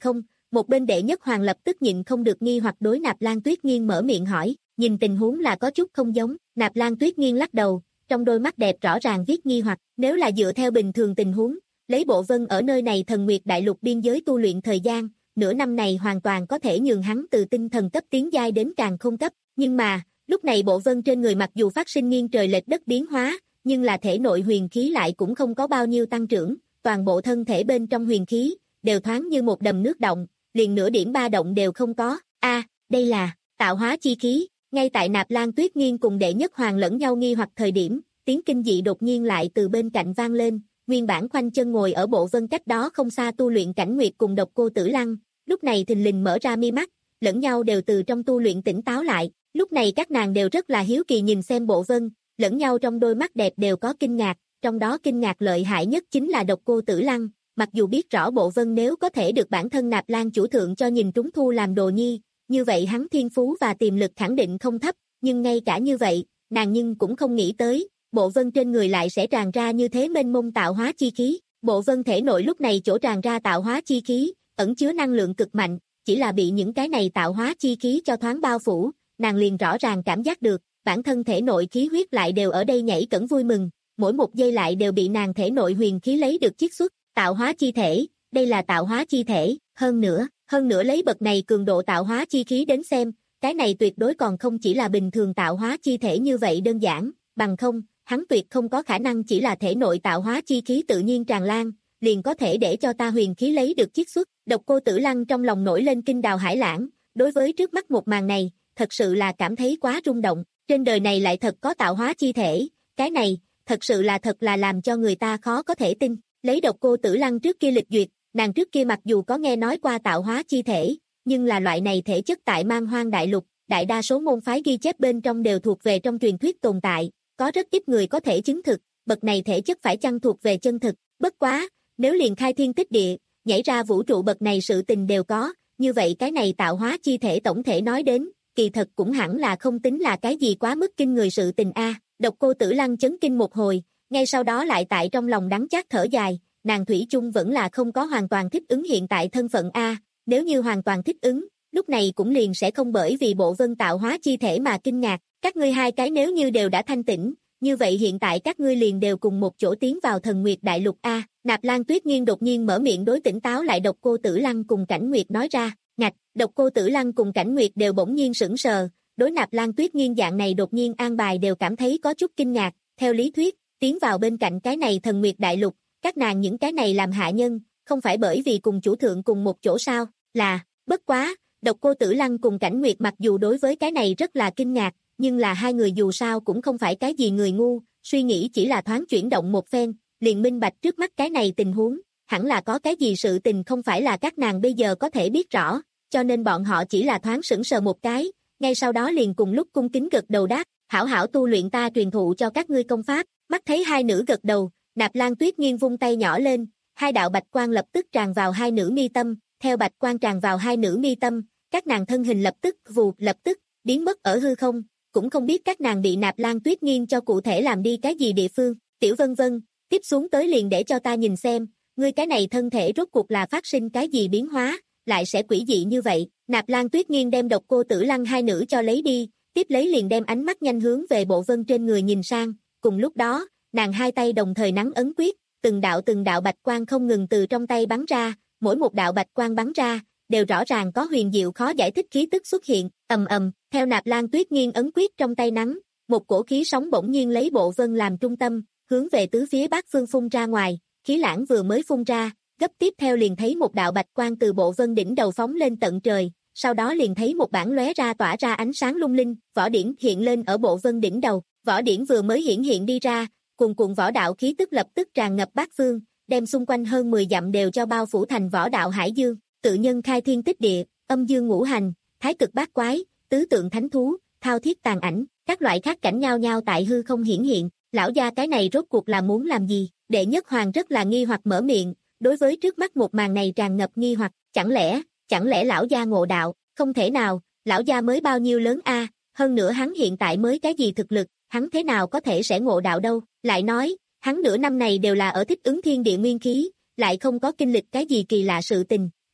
Một bên Đệ Nhất Hoàng lập tức nhịn không được nghi hoặc đối Nạp Lan Tuyết Nghiên mở miệng hỏi, nhìn tình huống là có chút không giống, Nạp Lan Tuyết Nghiên lắc đầu, trong đôi mắt đẹp rõ ràng viết nghi hoặc, nếu là dựa theo bình thường tình huống, lấy Bộ Vân ở nơi này Thần Nguyệt Đại Lục biên giới tu luyện thời gian, nửa năm này hoàn toàn có thể nhường hắn từ tinh thần cấp tiến giai đến càng không cấp, nhưng mà, lúc này Bộ Vân trên người mặc dù phát sinh nghiêng trời lệch đất biến hóa, nhưng là thể nội huyền khí lại cũng không có bao nhiêu tăng trưởng, toàn bộ thân thể bên trong huyền khí đều thoáng như một đầm nước động, liền nửa điểm ba động đều không có. A, à, đây là tạo hóa chi khí. Ngay tại Nạp Lan Tuyết Nghiên cùng Đệ Nhất Hoàng lẫn nhau nghi hoặc thời điểm, tiếng kinh dị đột nhiên lại từ bên cạnh vang lên, nguyên bản khoanh chân ngồi ở Bộ Vân cách đó không xa tu luyện Cảnh Nguyệt cùng Độc Cô Tử Lăng, lúc này thình lình mở ra mi mắt, lẫn nhau đều từ trong tu luyện tỉnh táo lại, lúc này các nàng đều rất là hiếu kỳ nhìn xem Bộ Vân, lẫn nhau trong đôi mắt đẹp đều có kinh ngạc, trong đó kinh ngạc lợi hại nhất chính là Độc Cô Tử Lăng, mặc dù biết rõ Bộ Vân nếu có thể được bản thân Nạp Lan chủ thượng cho nhìn trúng thu làm đồ nhi, như vậy hắn thiên phú và tiềm lực khẳng định không thấp, nhưng ngay cả như vậy, nàng nhưng cũng không nghĩ tới, Bộ Vân trên người lại sẽ tràn ra như thế mênh mông tạo hóa chi khí. Bộ Vân thể nội lúc này chỗ tràn ra tạo hóa chi khí, ẩn chứa năng lượng cực mạnh, chỉ là bị những cái này tạo hóa chi khí cho thoáng bao phủ, nàng liền rõ ràng cảm giác được, bản thân thể nội khí huyết lại đều ở đây nhảy cẫng vui mừng, mỗi một giây lại đều bị nàng thể nội huyền khí lấy được chiết xuất, tạo hóa chi thể, đây là tạo hóa chi thể, hơn nữa, hơn nữa lấy bậc này cường độ tạo hóa chi khí đến xem, cái này tuyệt đối còn không chỉ là bình thường tạo hóa chi thể như vậy đơn giản, bằng không, hắn tuyệt không có khả năng chỉ là thể nội tạo hóa chi khí tự nhiên tràn lan, liền có thể để cho ta huyền khí lấy được chiết xuất. Độc Cô Tử Lăng trong lòng nổi lên kinh đào hải lãng, đối với trước mắt một màn này, thật sự là cảm thấy quá rung động, trên đời này lại thật có tạo hóa chi thể, cái này, thật sự là thật là làm cho người ta khó có thể tin. Lấy Độc Cô Tử Lăng trước kia lịch duyệt, nàng trước kia mặc dù có nghe nói qua tạo hóa chi thể, nhưng là loại này thể chất tại Man Hoang Đại Lục, đại đa số môn phái ghi chép bên trong đều thuộc về trong truyền thuyết tồn tại, có rất ít người có thể chứng thực, bậc này thể chất phải chăng thuộc về chân thực, bất quá, nếu liền khai thiên tích địa, nhảy ra vũ trụ bậc này sự tình đều có, như vậy cái này tạo hóa chi thể tổng thể nói đến, kỳ thật cũng hẳn là không tính là cái gì quá mức kinh người sự tình a. Độc Cô Tử Lăng chấn kinh một hồi, ngay sau đó lại tại trong lòng đắng chát thở dài, nàng thủy chung vẫn là không có hoàn toàn thích ứng hiện tại thân phận a, nếu như hoàn toàn thích ứng, lúc này cũng liền sẽ không bởi vì Bộ Vân tạo hóa chi thể mà kinh ngạc, các ngươi hai cái nếu như đều đã thanh tỉnh, như vậy hiện tại các ngươi liền đều cùng một chỗ tiến vào Thần Nguyệt Đại Lục a. Nạp Lan Tuyết Nghiên đột nhiên mở miệng đối tỉnh táo lại Độc Cô Tử Lăng cùng Cảnh Nguyệt nói ra, ngạch, Độc Cô Tử Lăng cùng Cảnh Nguyệt đều bỗng nhiên sững sờ, đối Nạp Lan Tuyết Nghiên dạng này đột nhiên an bài đều cảm thấy có chút kinh ngạc, theo lý thuyết, tiến vào bên cạnh cái này Thần Nguyệt Đại Lục, các nàng những cái này làm hạ nhân, không phải bởi vì cùng chủ thượng cùng một chỗ sao, là, bất quá, Độc Cô Tử Lăng cùng Cảnh Nguyệt mặc dù đối với cái này rất là kinh ngạc, nhưng là hai người dù sao cũng không phải cái gì người ngu, suy nghĩ chỉ là thoáng chuyển động một phen, liền minh bạch trước mắt cái này tình huống, hẳn là có cái gì sự tình không phải là các nàng bây giờ có thể biết rõ, cho nên bọn họ chỉ là thoáng sững sờ một cái, ngay sau đó liền cùng lúc cung kính gật đầu đáp, hảo hảo tu luyện ta truyền thụ cho các ngươi công pháp. Mắt thấy hai nữ gật đầu, Nạp Lan Tuyết Nghiên vung tay nhỏ lên, hai đạo bạch quang lập tức tràn vào hai nữ mi tâm, theo bạch quang tràn vào hai nữ mi tâm, các nàng thân hình lập tức vụt lập tức biến mất ở hư không, cũng không biết các nàng bị Nạp Lan Tuyết Nghiên cho cụ thể làm đi cái gì địa phương. Tiểu Vân Vân, tiếp xuống tới liền để cho ta nhìn xem, ngươi cái này thân thể rốt cuộc là phát sinh cái gì biến hóa, lại sẽ quỷ dị như vậy. Nạp Lan Tuyết Nghiên đem Độc Cô Tử Lăng hai nữ cho lấy đi, tiếp lấy liền đem ánh mắt nhanh hướng về Bộ Vân trên người nhìn sang, cùng lúc đó, nàng hai tay đồng thời nắn ấn quyết, từng đạo từng đạo bạch quang không ngừng từ trong tay bắn ra, mỗi một đạo bạch quang bắn ra, đều rõ ràng có huyền diệu khó giải thích khí tức xuất hiện, ầm ầm, theo Nạp Lan Tuyết Nghiên ấn quyết trong tay nắn, một cổ khí sóng bỗng nhiên lấy Bộ Vân làm trung tâm, hướng về tứ phía bát phương phun ra ngoài, khí lãng vừa mới phun ra, gấp tiếp theo liền thấy một đạo bạch quang từ Bộ Vân đỉnh đầu phóng lên tận trời, sau đó liền thấy một bản lóe ra tỏa ra ánh sáng lung linh, võ điển hiện lên ở Bộ Vân đỉnh đầu, võ điển vừa mới hiển hiện đi ra, cuồn cuộn võ đạo khí tức lập tức tràn ngập bát phương, đem xung quanh hơn mười dặm đều cho bao phủ thành võ đạo hải dương, tự nhân khai thiên tích địa, âm dương ngũ hành, thái cực bát quái, tứ tượng thánh thú, thao thiết tàn ảnh, các loại khác cảnh nhau nhau tại hư không hiển hiện, lão gia cái này rốt cuộc là muốn làm gì? Đệ Nhất Hoàng rất là nghi hoặc mở miệng, đối với trước mắt một màn này tràn ngập nghi hoặc, chẳng lẽ, chẳng lẽ lão gia ngộ đạo, không thể nào, lão gia mới bao nhiêu lớn a, hơn nữa hắn hiện tại mới cái gì thực lực, hắn thế nào có thể sẽ ngộ đạo đâu, lại nói, hắn nửa năm này đều là ở thích ứng thiên địa nguyên khí, lại không có kinh lịch cái gì kỳ lạ sự tình,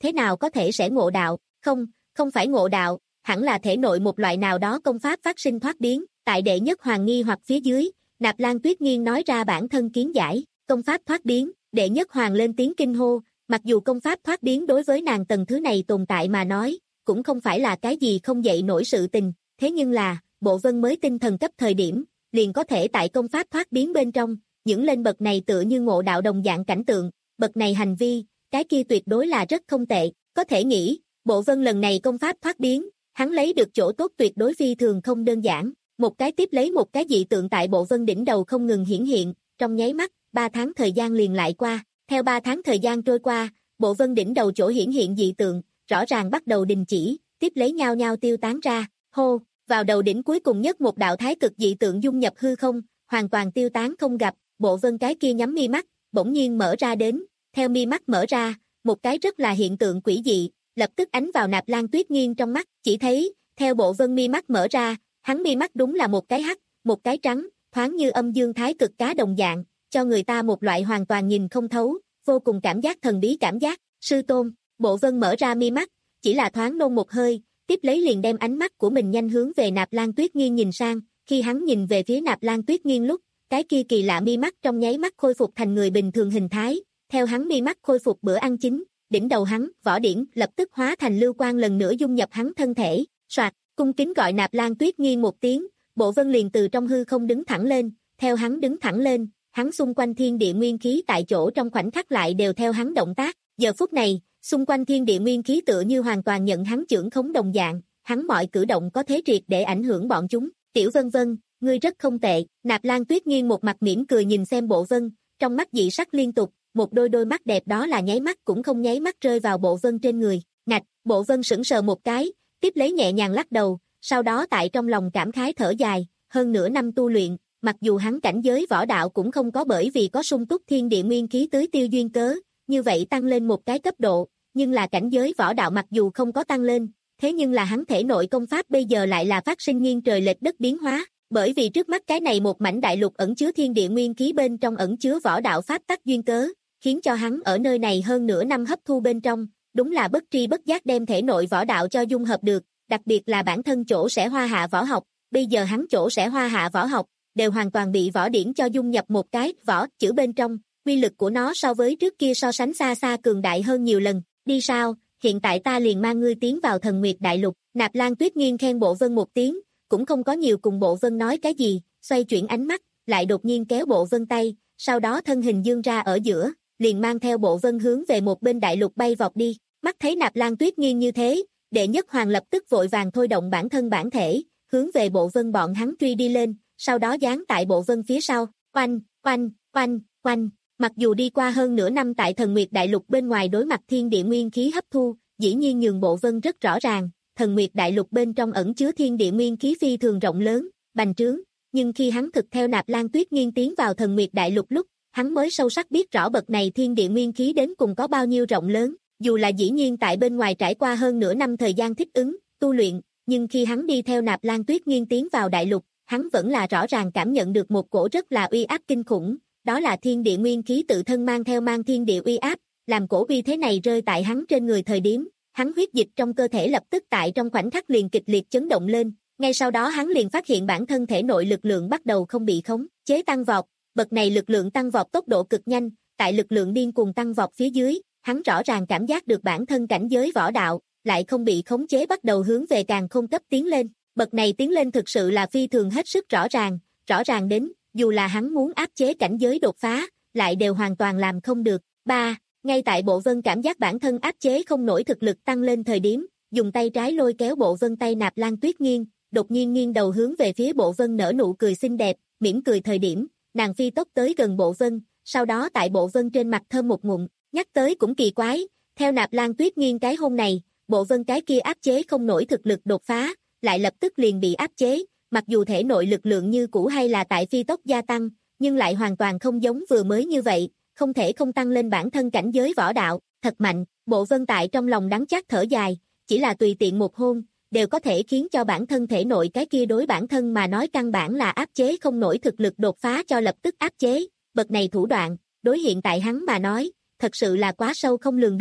thế nào có thể sẽ ngộ đạo, không, không phải ngộ đạo, hẳn là thể nội một loại nào đó công pháp phát sinh thoát biến, tại đệ nhất hoàng nghi hoặc phía dưới, Nạp Lan Tuyết Nghiên nói ra bản thân kiến giải, công pháp thoát biến, đệ nhất hoàng lên tiếng kinh hô, mặc dù công pháp thoát biến đối với nàng tầng thứ này tồn tại mà nói, cũng không phải là cái gì không dậy nổi sự tình, thế nhưng là, Bộ Vân mới tinh thần cấp thời điểm, liền có thể tại công pháp thoát biến bên trong, những lên bậc này tựa như ngộ đạo đồng dạng cảnh tượng, bậc này hành vi, cái kia tuyệt đối là rất không tệ, có thể nghĩ, Bộ Vân lần này công pháp thoát biến, hắn lấy được chỗ tốt tuyệt đối phi thường không đơn giản, một cái tiếp lấy một cái dị tượng tại Bộ Vân đỉnh đầu không ngừng hiển hiện, trong nháy mắt, ba tháng thời gian liền lại qua, theo ba tháng thời gian trôi qua, Bộ Vân đỉnh đầu chỗ hiển hiện dị tượng, rõ ràng bắt đầu đình chỉ, tiếp lấy nhau nhau tiêu tán ra, hô, vào đầu đỉnh cuối cùng nhất một đạo thái cực dị tượng dung nhập hư không, hoàn toàn tiêu tán không gặp, Bộ Vân cái kia nhắm mi mắt, bỗng nhiên mở ra đến, theo mi mắt mở ra, một cái rất là hiện tượng quỷ dị, lập tức ánh vào Nạp Lan Tuyết Nghiên trong mắt, chỉ thấy, theo Bộ Vân mi mắt mở ra, hắn mi mắt đúng là một cái hắc, một cái trắng, thoáng như âm dương thái cực cá đồng dạng, cho người ta một loại hoàn toàn nhìn không thấu, vô cùng cảm giác thần bí cảm giác, sư tôn, Bộ Vân mở ra mi mắt, chỉ là thoáng nôn một hơi, tiếp lấy liền đem ánh mắt của mình nhanh hướng về Nạp Lan Tuyết Nghiên nhìn sang, khi hắn nhìn về phía Nạp Lan Tuyết Nghiên lúc, cái kia kỳ lạ mi mắt trong nháy mắt khôi phục thành người bình thường hình thái, theo hắn mi mắt khôi phục bữa ăn chính, đỉnh đầu hắn, võ điển, lập tức hóa thành lưu quang lần nữa dung nhập hắn thân thể, soạt, cung kính gọi Nạp Lan Tuyết Nghiên một tiếng, Bộ Vân liền từ trong hư không đứng thẳng lên, theo hắn đứng thẳng lên, hắn xung quanh thiên địa nguyên khí tại chỗ trong khoảnh khắc lại đều theo hắn động tác, giờ phút này, xung quanh thiên địa nguyên khí tựa như hoàn toàn nhận hắn chưởng khống đồng dạng, hắn mọi cử động có thế triệt để ảnh hưởng bọn chúng, Tiểu Vân Vân, ngươi rất không tệ, Nạp Lan Tuyết Nghiên một mặt mỉm cười nhìn xem Bộ Vân, trong mắt dị sắc liên tục, một đôi đôi mắt đẹp đó là nháy mắt cũng không nháy mắt rơi vào Bộ Vân trên người, ngạch, Bộ Vân sững sờ một cái, tiếp lấy nhẹ nhàng lắc đầu, sau đó tại trong lòng cảm khái thở dài, hơn nửa năm tu luyện, mặc dù hắn cảnh giới võ đạo cũng không có bởi vì có sung túc thiên địa nguyên khí tưới tiêu duyên cớ, như vậy tăng lên một cái cấp độ, nhưng là cảnh giới võ đạo mặc dù không có tăng lên, thế nhưng là hắn thể nội công pháp bây giờ lại là phát sinh nghiêng trời lệch đất biến hóa, bởi vì trước mắt cái này một mảnh đại lục ẩn chứa thiên địa nguyên khí bên trong ẩn chứa võ đạo pháp tắc duyên cớ, khiến cho hắn ở nơi này hơn nửa năm hấp thu bên trong, đúng là bất tri bất giác đem thể nội võ đạo cho dung hợp được, đặc biệt là bản thân chỗ sẽ hoa hạ võ học, bây giờ hắn chỗ sẽ hoa hạ võ học, đều hoàn toàn bị võ điển cho dung nhập một cái võ chữ bên trong, quy lực của nó so với trước kia so sánh xa xa cường đại hơn nhiều lần, đi sao, hiện tại ta liền mang ngươi tiến vào Thần Nguyệt Đại Lục, Nạp Lan Tuyết Nghiên khen Bộ Vân một tiếng, cũng không có nhiều cùng Bộ Vân nói cái gì, xoay chuyển ánh mắt, lại đột nhiên kéo Bộ Vân tay, sau đó thân hình dương ra ở giữa, liền mang theo Bộ Vân hướng về một bên đại lục bay vọt đi, mắt thấy Nạp Lan Tuyết Nghiên như thế, đệ nhất hoàng lập tức vội vàng thôi động bản thân bản thể, hướng về Bộ Vân bọn hắn truy đi lên, sau đó giáng tại Bộ Vân phía sau, oanh, oanh, oanh, oanh, mặc dù đi qua hơn nửa năm tại Thần Nguyệt Đại Lục bên ngoài đối mặt thiên địa nguyên khí hấp thu, dĩ nhiên nhường Bộ Vân rất rõ ràng, Thần Nguyệt Đại Lục bên trong ẩn chứa thiên địa nguyên khí phi thường rộng lớn, bành trướng, nhưng khi hắn thực theo Nạp Lan Tuyết Nghiên tiến vào Thần Nguyệt Đại Lục lúc, hắn mới sâu sắc biết rõ bậc này thiên địa nguyên khí đến cùng có bao nhiêu rộng lớn, dù là dĩ nhiên tại bên ngoài trải qua hơn nửa năm thời gian thích ứng, tu luyện, nhưng khi hắn đi theo Nạp Lan Tuyết Nghiên tiến vào đại lục, hắn vẫn là rõ ràng cảm nhận được một cổ rất là uy áp kinh khủng, đó là thiên địa nguyên khí tự thân mang theo mang thiên địa uy áp, làm cổ uy thế này rơi tại hắn trên người thời điểm, hắn huyết dịch trong cơ thể lập tức tại trong khoảnh khắc liền kịch liệt chấn động lên, ngay sau đó hắn liền phát hiện bản thân thể nội lực lượng bắt đầu không bị khống chế tăng vọt, bậc này lực lượng tăng vọt tốc độ cực nhanh, tại lực lượng điên cuồng tăng vọt phía dưới, hắn rõ ràng cảm giác được bản thân cảnh giới võ đạo, lại không bị khống chế bắt đầu hướng về càng không cấp tiến lên, bậc này tiến lên thực sự là phi thường hết sức rõ ràng, rõ ràng đến, dù là hắn muốn áp chế cảnh giới đột phá, lại đều hoàn toàn làm không được. ba. Ngay tại Bộ Vân cảm giác bản thân áp chế không nổi thực lực tăng lên thời điểm, dùng tay trái lôi kéo Bộ Vân tay Nạp Lan Tuyết Nghiên, đột nhiên nghiêng đầu hướng về phía Bộ Vân nở nụ cười xinh đẹp, mỉm cười thời điểm, nàng phi tốc tới gần Bộ Vân, sau đó tại Bộ Vân trên mặt thơm một ngụm, nhắc tới cũng kỳ quái, theo Nạp Lan Tuyết Nghiên cái hôn này, Bộ Vân cái kia áp chế không nổi thực lực đột phá, lại lập tức liền bị áp chế, mặc dù thể nội lực lượng như cũ hay là tại phi tốc gia tăng, nhưng lại hoàn toàn không giống vừa mới như vậy, không thể không tăng lên bản thân cảnh giới võ đạo, thật mạnh, Bộ Vân tại trong lòng đắng chát thở dài, chỉ là tùy tiện một hôn, đều có thể khiến cho bản thân thể nội cái kia đối bản thân mà nói căn bản là áp chế không nổi thực lực đột phá cho lập tức áp chế, bậc này thủ đoạn, đối hiện tại hắn mà nói, thật sự là quá sâu không lường được,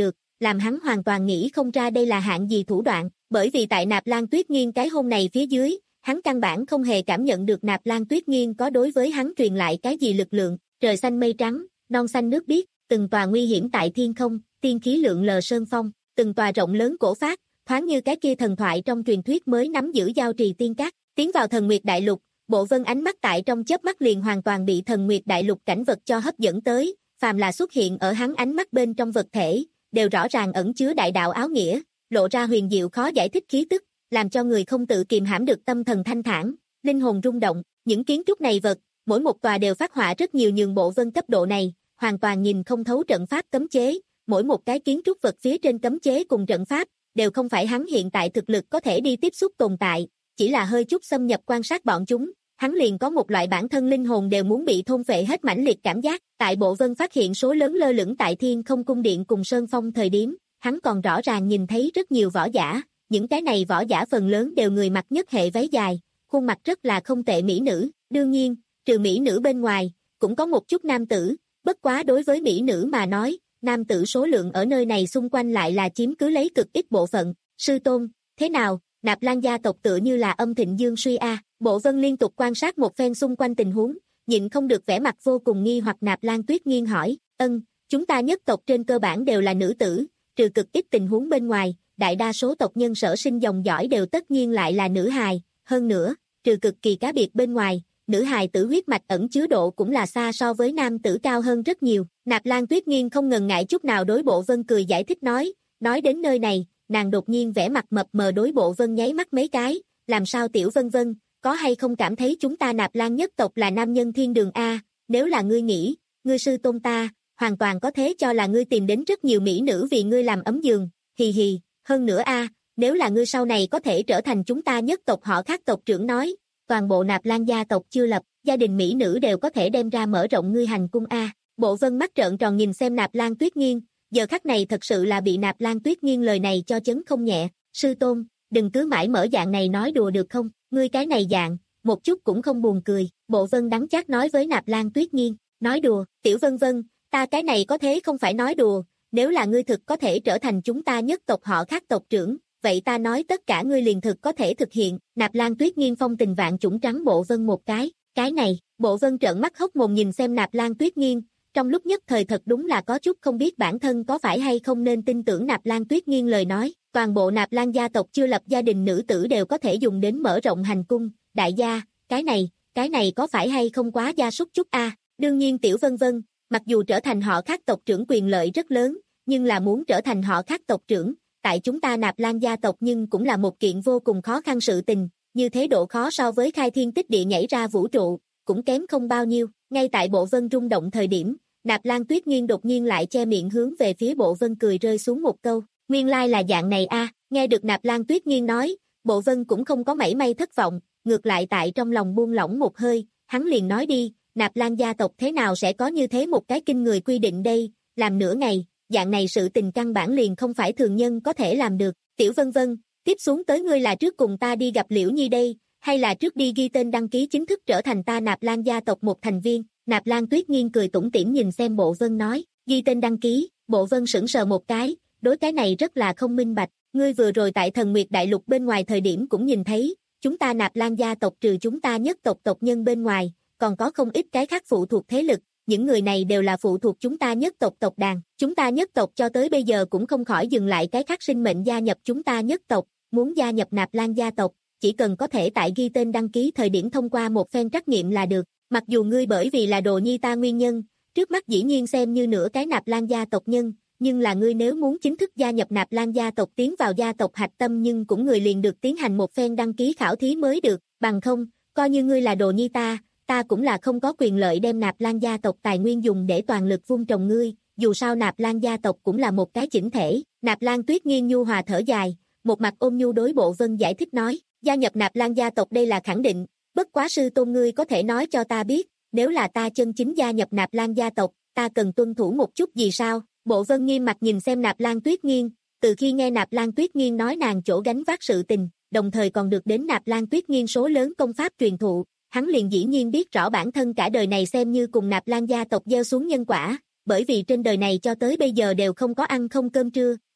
làm hắn hoàn toàn nghĩ không ra đây là hạng gì thủ đoạn, bởi vì tại Nạp Lan Tuyết Nghiên cái hôn này phía dưới, hắn căn bản không hề cảm nhận được Nạp Lan Tuyết Nghiên có đối với hắn truyền lại cái gì lực lượng, trời xanh mây trắng, non xanh nước biếc, từng tòa nguy hiểm tại thiên không, tiên khí lượng lờ sơn phong, từng tòa rộng lớn cổ phát, thoáng như cái kia thần thoại trong truyền thuyết mới nắm giữ giao trì tiên cát, tiến vào Thần Nguyệt Đại Lục, Bộ Vân ánh mắt tại trong chớp mắt liền hoàn toàn bị Thần Nguyệt Đại Lục cảnh vật cho hấp dẫn tới, phàm là xuất hiện ở hắn ánh mắt bên trong vật thể, đều rõ ràng ẩn chứa đại đạo áo nghĩa, lộ ra huyền diệu khó giải thích khí tức, làm cho người không tự kiềm hãm được tâm thần thanh thản, linh hồn rung động, những kiến trúc này vật, mỗi một tòa đều phát họa rất nhiều nhường Bộ Vân cấp độ này, hoàn toàn nhìn không thấu trận pháp cấm chế, mỗi một cái kiến trúc vật phía trên cấm chế cùng trận pháp, đều không phải hắn hiện tại thực lực có thể đi tiếp xúc tồn tại, chỉ là hơi chút xâm nhập quan sát bọn chúng, hắn liền có một loại bản thân linh hồn đều muốn bị thôn phệ hết mãnh liệt cảm giác. Tại Bộ Vân phát hiện số lớn lơ lửng tại Thiên Không Cung Điện cùng Sơn Phong thời điểm, hắn còn rõ ràng nhìn thấy rất nhiều võ giả, những cái này võ giả phần lớn đều người mặc nhất hệ váy dài, khuôn mặt rất là không tệ mỹ nữ, đương nhiên, trừ mỹ nữ bên ngoài, cũng có một chút nam tử, bất quá đối với mỹ nữ mà nói, nam tử số lượng ở nơi này xung quanh lại là chiếm cứ lấy cực ít bộ phận. Sư tôn, thế nào, Nạp Lan gia tộc tựa như là âm thịnh dương suy a. Bộ Vân liên tục quan sát một phen xung quanh tình huống, nhịn không được vẻ mặt vô cùng nghi hoặc. Nạp Lan Tuyết Nghiên hỏi, ân, chúng ta nhất tộc trên cơ bản đều là nữ tử, trừ cực ít tình huống bên ngoài, đại đa số tộc nhân sở sinh dòng dõi đều tất nhiên lại là nữ hài, hơn nữa, trừ cực kỳ cá biệt bên ngoài, nữ hài tử huyết mạch ẩn chứa độ cũng là xa so với nam tử cao hơn rất nhiều. Nạp Lan Tuyết Nghiên không ngần ngại chút nào đối Bộ Vân cười giải thích nói, nói đến nơi này, nàng đột nhiên vẻ mặt mập mờ đối Bộ Vân nháy mắt mấy cái, làm sao tiểu Vân Vân, có hay không cảm thấy chúng ta Nạp Lan nhất tộc là nam nhân thiên đường a? Nếu là ngươi nghĩ, ngươi sư tôn ta, hoàn toàn có thế cho là ngươi tìm đến rất nhiều mỹ nữ vì ngươi làm ấm giường, hì hì, hơn nữa a, nếu là ngươi sau này có thể trở thành chúng ta nhất tộc họ khác tộc trưởng nói, toàn bộ Nạp Lan gia tộc chưa lập, gia đình mỹ nữ đều có thể đem ra mở rộng ngươi hành cung a. Bộ Vân mắt trợn tròn nhìn xem Nạp Lan Tuyết Nghiên, giờ khắc này thật sự là bị Nạp Lan Tuyết Nghiên lời này cho chấn không nhẹ. Sư tôn, đừng cứ mãi mở dạng này nói đùa được không, ngươi cái này dạng, một chút cũng không buồn cười. Bộ Vân đắng chát nói với Nạp Lan Tuyết Nghiên, nói đùa, tiểu Vân Vân, ta cái này có thế không phải nói đùa, nếu là ngươi thực có thể trở thành chúng ta nhất tộc họ khác tộc trưởng, vậy ta nói tất cả ngươi liền thực có thể thực hiện. Nạp Lan Tuyết Nghiên phong tình vạn chủng trắng Bộ Vân một cái, cái này, Bộ Vân trợn mắt hốc mồm nhìn xem Nạp Lan Tuyết Nghiên, trong lúc nhất thời thật đúng là có chút không biết bản thân có phải hay không nên tin tưởng Nạp Lan Tuyết Nghiên lời nói. Toàn bộ Nạp Lan gia tộc chưa lập gia đình nữ tử đều có thể dùng đến mở rộng hành cung, đại gia, cái này, cái này có phải hay không quá gia súc chút a? À? Đương nhiên tiểu Vân Vân, mặc dù trở thành họ khác tộc trưởng quyền lợi rất lớn, nhưng là muốn trở thành họ khác tộc trưởng, tại chúng ta Nạp Lan gia tộc nhưng cũng là một kiện vô cùng khó khăn sự tình, như thế độ khó so với khai thiên tích địa nhảy ra vũ trụ, cũng kém không bao nhiêu. Ngay tại Bộ Vân rung động thời điểm, Nạp Lan Tuyết Nghiên đột nhiên lại che miệng hướng về phía Bộ Vân cười rơi xuống một câu, nguyên lai là dạng này a. À. Nghe được Nạp Lan Tuyết Nghiên nói, Bộ Vân cũng không có mảy may thất vọng, ngược lại tại trong lòng buông lỏng một hơi, hắn liền nói đi, Nạp Lan gia tộc thế nào sẽ có như thế một cái kinh người quy định đây, làm nửa ngày, dạng này sự tình căn bản liền không phải thường nhân có thể làm được. Tiểu Vân Vân, tiếp xuống tới ngươi là trước cùng ta đi gặp Liễu Nhi đây, hay là trước đi ghi tên đăng ký chính thức trở thành ta Nạp Lan gia tộc một thành viên? Nạp Lan Tuyết Nghiên cười tủm tỉm nhìn xem Bộ Vân nói, ghi tên đăng ký. Bộ Vân sững sờ một cái, đối cái này rất là không minh bạch, ngươi vừa rồi tại Thần Nguyệt Đại Lục bên ngoài thời điểm cũng nhìn thấy, chúng ta Nạp Lan gia tộc trừ chúng ta nhất tộc tộc nhân bên ngoài, còn có không ít cái khác phụ thuộc thế lực, những người này đều là phụ thuộc chúng ta nhất tộc tộc đàn, chúng ta nhất tộc cho tới bây giờ cũng không khỏi dừng lại cái khác sinh mệnh gia nhập chúng ta nhất tộc, muốn gia nhập Nạp Lan gia tộc, chỉ cần có thể tại ghi tên đăng ký thời điểm thông qua một phen trắc nghiệm là được, mặc dù ngươi bởi vì là đồ nhi ta nguyên nhân, trước mắt dĩ nhiên xem như nửa cái Nạp Lan gia tộc nhân, nhưng là ngươi nếu muốn chính thức gia nhập Nạp Lan gia tộc tiến vào gia tộc hạch tâm nhưng cũng người liền được tiến hành một phen đăng ký khảo thí mới được, bằng không, coi như ngươi là đồ nhi ta, ta cũng là không có quyền lợi đem Nạp Lan gia tộc tài nguyên dùng để toàn lực vun trồng ngươi, dù sao Nạp Lan gia tộc cũng là một cái chỉnh thể. Nạp Lan Tuyết Nghiên nhu hòa thở dài, một mặt ôn nhu đối Bộ Vân giải thích nói, gia nhập Nạp Lan gia tộc đây là khẳng định, bất quá sư tôn ngươi có thể nói cho ta biết, nếu là ta chân chính gia nhập Nạp Lan gia tộc, ta cần tuân thủ một chút gì sao? Bộ Vân nghiêm mặt nhìn xem Nạp Lan Tuyết Nghiên, từ khi nghe Nạp Lan Tuyết Nghiên nói nàng chỗ gánh vác sự tình, đồng thời còn được đến Nạp Lan Tuyết Nghiên số lớn công pháp truyền thụ, hắn liền dĩ nhiên biết rõ bản thân cả đời này xem như cùng Nạp Lan gia tộc gieo xuống nhân quả, bởi vì trên đời này cho tới bây giờ đều không có ăn không cơm trưa,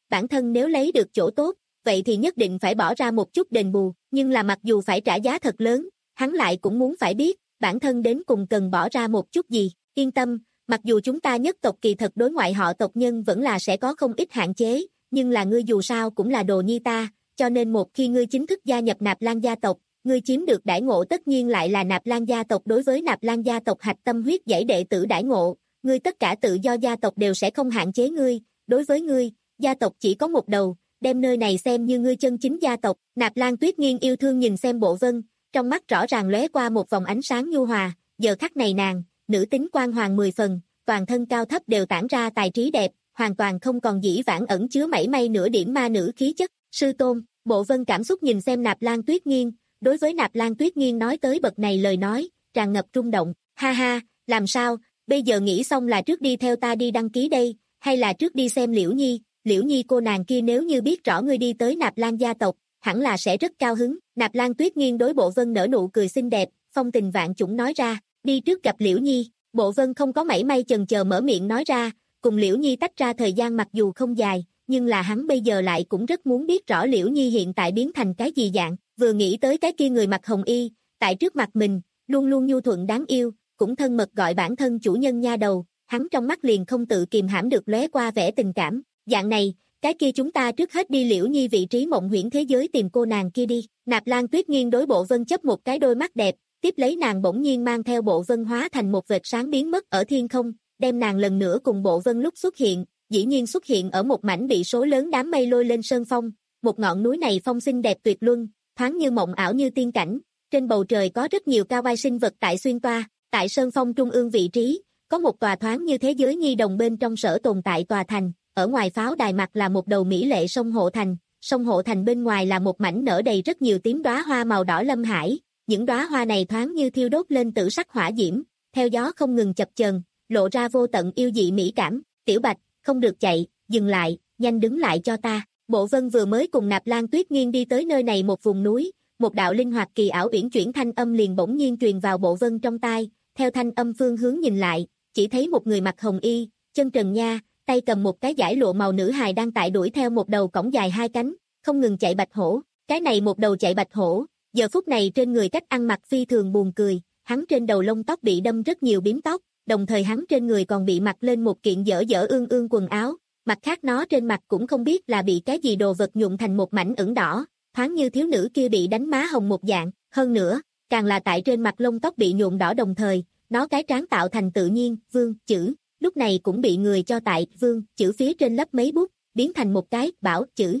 bản thân nếu lấy được chỗ tốt, vậy thì nhất định phải bỏ ra một chút đền bù, nhưng là mặc dù phải trả giá thật lớn, hắn lại cũng muốn phải biết, bản thân đến cùng cần bỏ ra một chút gì. Yên tâm, mặc dù chúng ta nhất tộc kỳ thật đối ngoại họ tộc nhân vẫn là sẽ có không ít hạn chế, nhưng là ngươi dù sao cũng là đồ nhi ta, cho nên một khi ngươi chính thức gia nhập Nạp Lan gia tộc, ngươi chiếm được đãi ngộ tất nhiên lại là Nạp Lan gia tộc đối với Nạp Lan gia tộc hạch tâm huyết dãy đệ tử đãi ngộ, ngươi tất cả tự do gia tộc đều sẽ không hạn chế ngươi, đối với ngươi, gia tộc chỉ có một đầu, đem nơi này xem như ngươi chân chính gia tộc. Nạp Lan Tuyết Nghiên yêu thương nhìn xem Bộ Vân, trong mắt rõ ràng lóe qua một vòng ánh sáng nhu hòa, giờ khắc này nàng, nữ tính quang hoàng mười phần, toàn thân cao thấp đều tản ra tài trí đẹp, hoàn toàn không còn dĩ vãng ẩn chứa mảy may nửa điểm ma nữ khí chất. Sư tôn, Bộ Vân cảm xúc nhìn xem Nạp Lan Tuyết Nghiên, đối với Nạp Lan Tuyết Nghiên nói tới bậc này lời nói, tràn ngập rung động, ha ha, làm sao, bây giờ nghĩ xong là trước đi theo ta đi đăng ký đây, hay là trước đi xem Liễu Nhi, Liễu Nhi cô nàng kia nếu như biết rõ ngươi đi tới Nạp Lan gia tộc, hẳn là sẽ rất cao hứng. Nạp Lan Tuyết Nghiên đối Bộ Vân nở nụ cười xinh đẹp, phong tình vạn chủng nói ra, đi trước gặp Liễu Nhi. Bộ Vân không có mảy may chần chờ mở miệng nói ra, cùng Liễu Nhi tách ra thời gian mặc dù không dài, nhưng là hắn bây giờ lại cũng rất muốn biết rõ Liễu Nhi hiện tại biến thành cái gì dạng, vừa nghĩ tới cái kia người mặc hồng y, tại trước mặt mình, luôn luôn nhu thuận đáng yêu, cũng thân mật gọi bản thân chủ nhân nha đầu, hắn trong mắt liền không tự kìm hãm được lóe qua vẻ tình cảm, dạng này, cái kia chúng ta trước hết đi Liễu Nhi vị trí mộng huyễn thế giới tìm cô nàng kia đi. Nạp Lan Tuyết Nghiên đối Bộ Vân chấp một cái đôi mắt đẹp, tiếp lấy nàng bỗng nhiên mang theo Bộ Vân hóa thành một vệt sáng biến mất ở thiên không, đem nàng lần nữa cùng Bộ Vân lúc xuất hiện, dĩ nhiên xuất hiện ở một mảnh bị số lớn đám mây lôi lên sơn phong, một ngọn núi này phong xinh đẹp tuyệt luân, thoáng như mộng ảo như tiên cảnh, trên bầu trời có rất nhiều cao vai sinh vật tại xuyên toa, tại sơn phong trung ương vị trí, có một tòa thoáng như thế giới nhi đồng bên trong sở tồn tại tòa thành, ở ngoài pháo đài mặt là một đầu mỹ lệ sông Hộ Thành, sông Hộ Thành bên ngoài là một mảnh nở đầy rất nhiều tím đóa hoa màu đỏ lâm hải, những đóa hoa này thoáng như thiêu đốt lên tử sắc hỏa diễm, theo gió không ngừng chập chờn, lộ ra vô tận yêu dị mỹ cảm. Tiểu Bạch, không được chạy, dừng lại, nhanh đứng lại cho ta. Bộ Vân vừa mới cùng Nạp Lan Tuyết Nghiên đi tới nơi này một vùng núi, một đạo linh hoạt kỳ ảo uyển chuyển thanh âm liền bỗng nhiên truyền vào Bộ Vân trong tai, theo thanh âm phương hướng nhìn lại, chỉ thấy một người mặc hồng y, chân trần nha, tay cầm một cái dải lụa màu nữ hài đang tại đuổi theo một đầu cổng dài hai cánh, không ngừng chạy bạch hổ. Cái này một đầu chạy bạch hổ, giờ phút này trên người cách ăn mặc phi thường buồn cười, hắn trên đầu lông tóc bị đâm rất nhiều bím tóc, đồng thời hắn trên người còn bị mặc lên một kiện dở dở ương ương quần áo, mặt khác nó trên mặt cũng không biết là bị cái gì đồ vật nhuộm thành một mảnh ửng đỏ, thoáng như thiếu nữ kia bị đánh má hồng một dạng, hơn nữa, càng là tại trên mặt lông tóc bị nhuộm đỏ đồng thời, nó cái trán tạo thành tự nhiên, vương, chữ, lúc này cũng bị người cho tại, vương, chữ phía trên lấp mấy bút, biến thành một cái, bảo, chữ.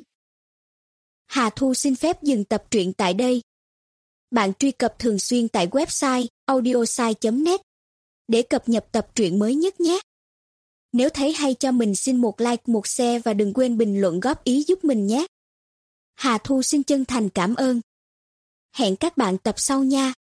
Hà Thu xin phép dừng tập truyện tại đây. Bạn truy cập thường xuyên tại website audiosai chấm net để cập nhật tập truyện mới nhất nhé. Nếu thấy hay cho mình xin một like, một share và đừng quên bình luận góp ý giúp mình nhé. Hà Thu xin chân thành cảm ơn. Hẹn các bạn tập sau nha.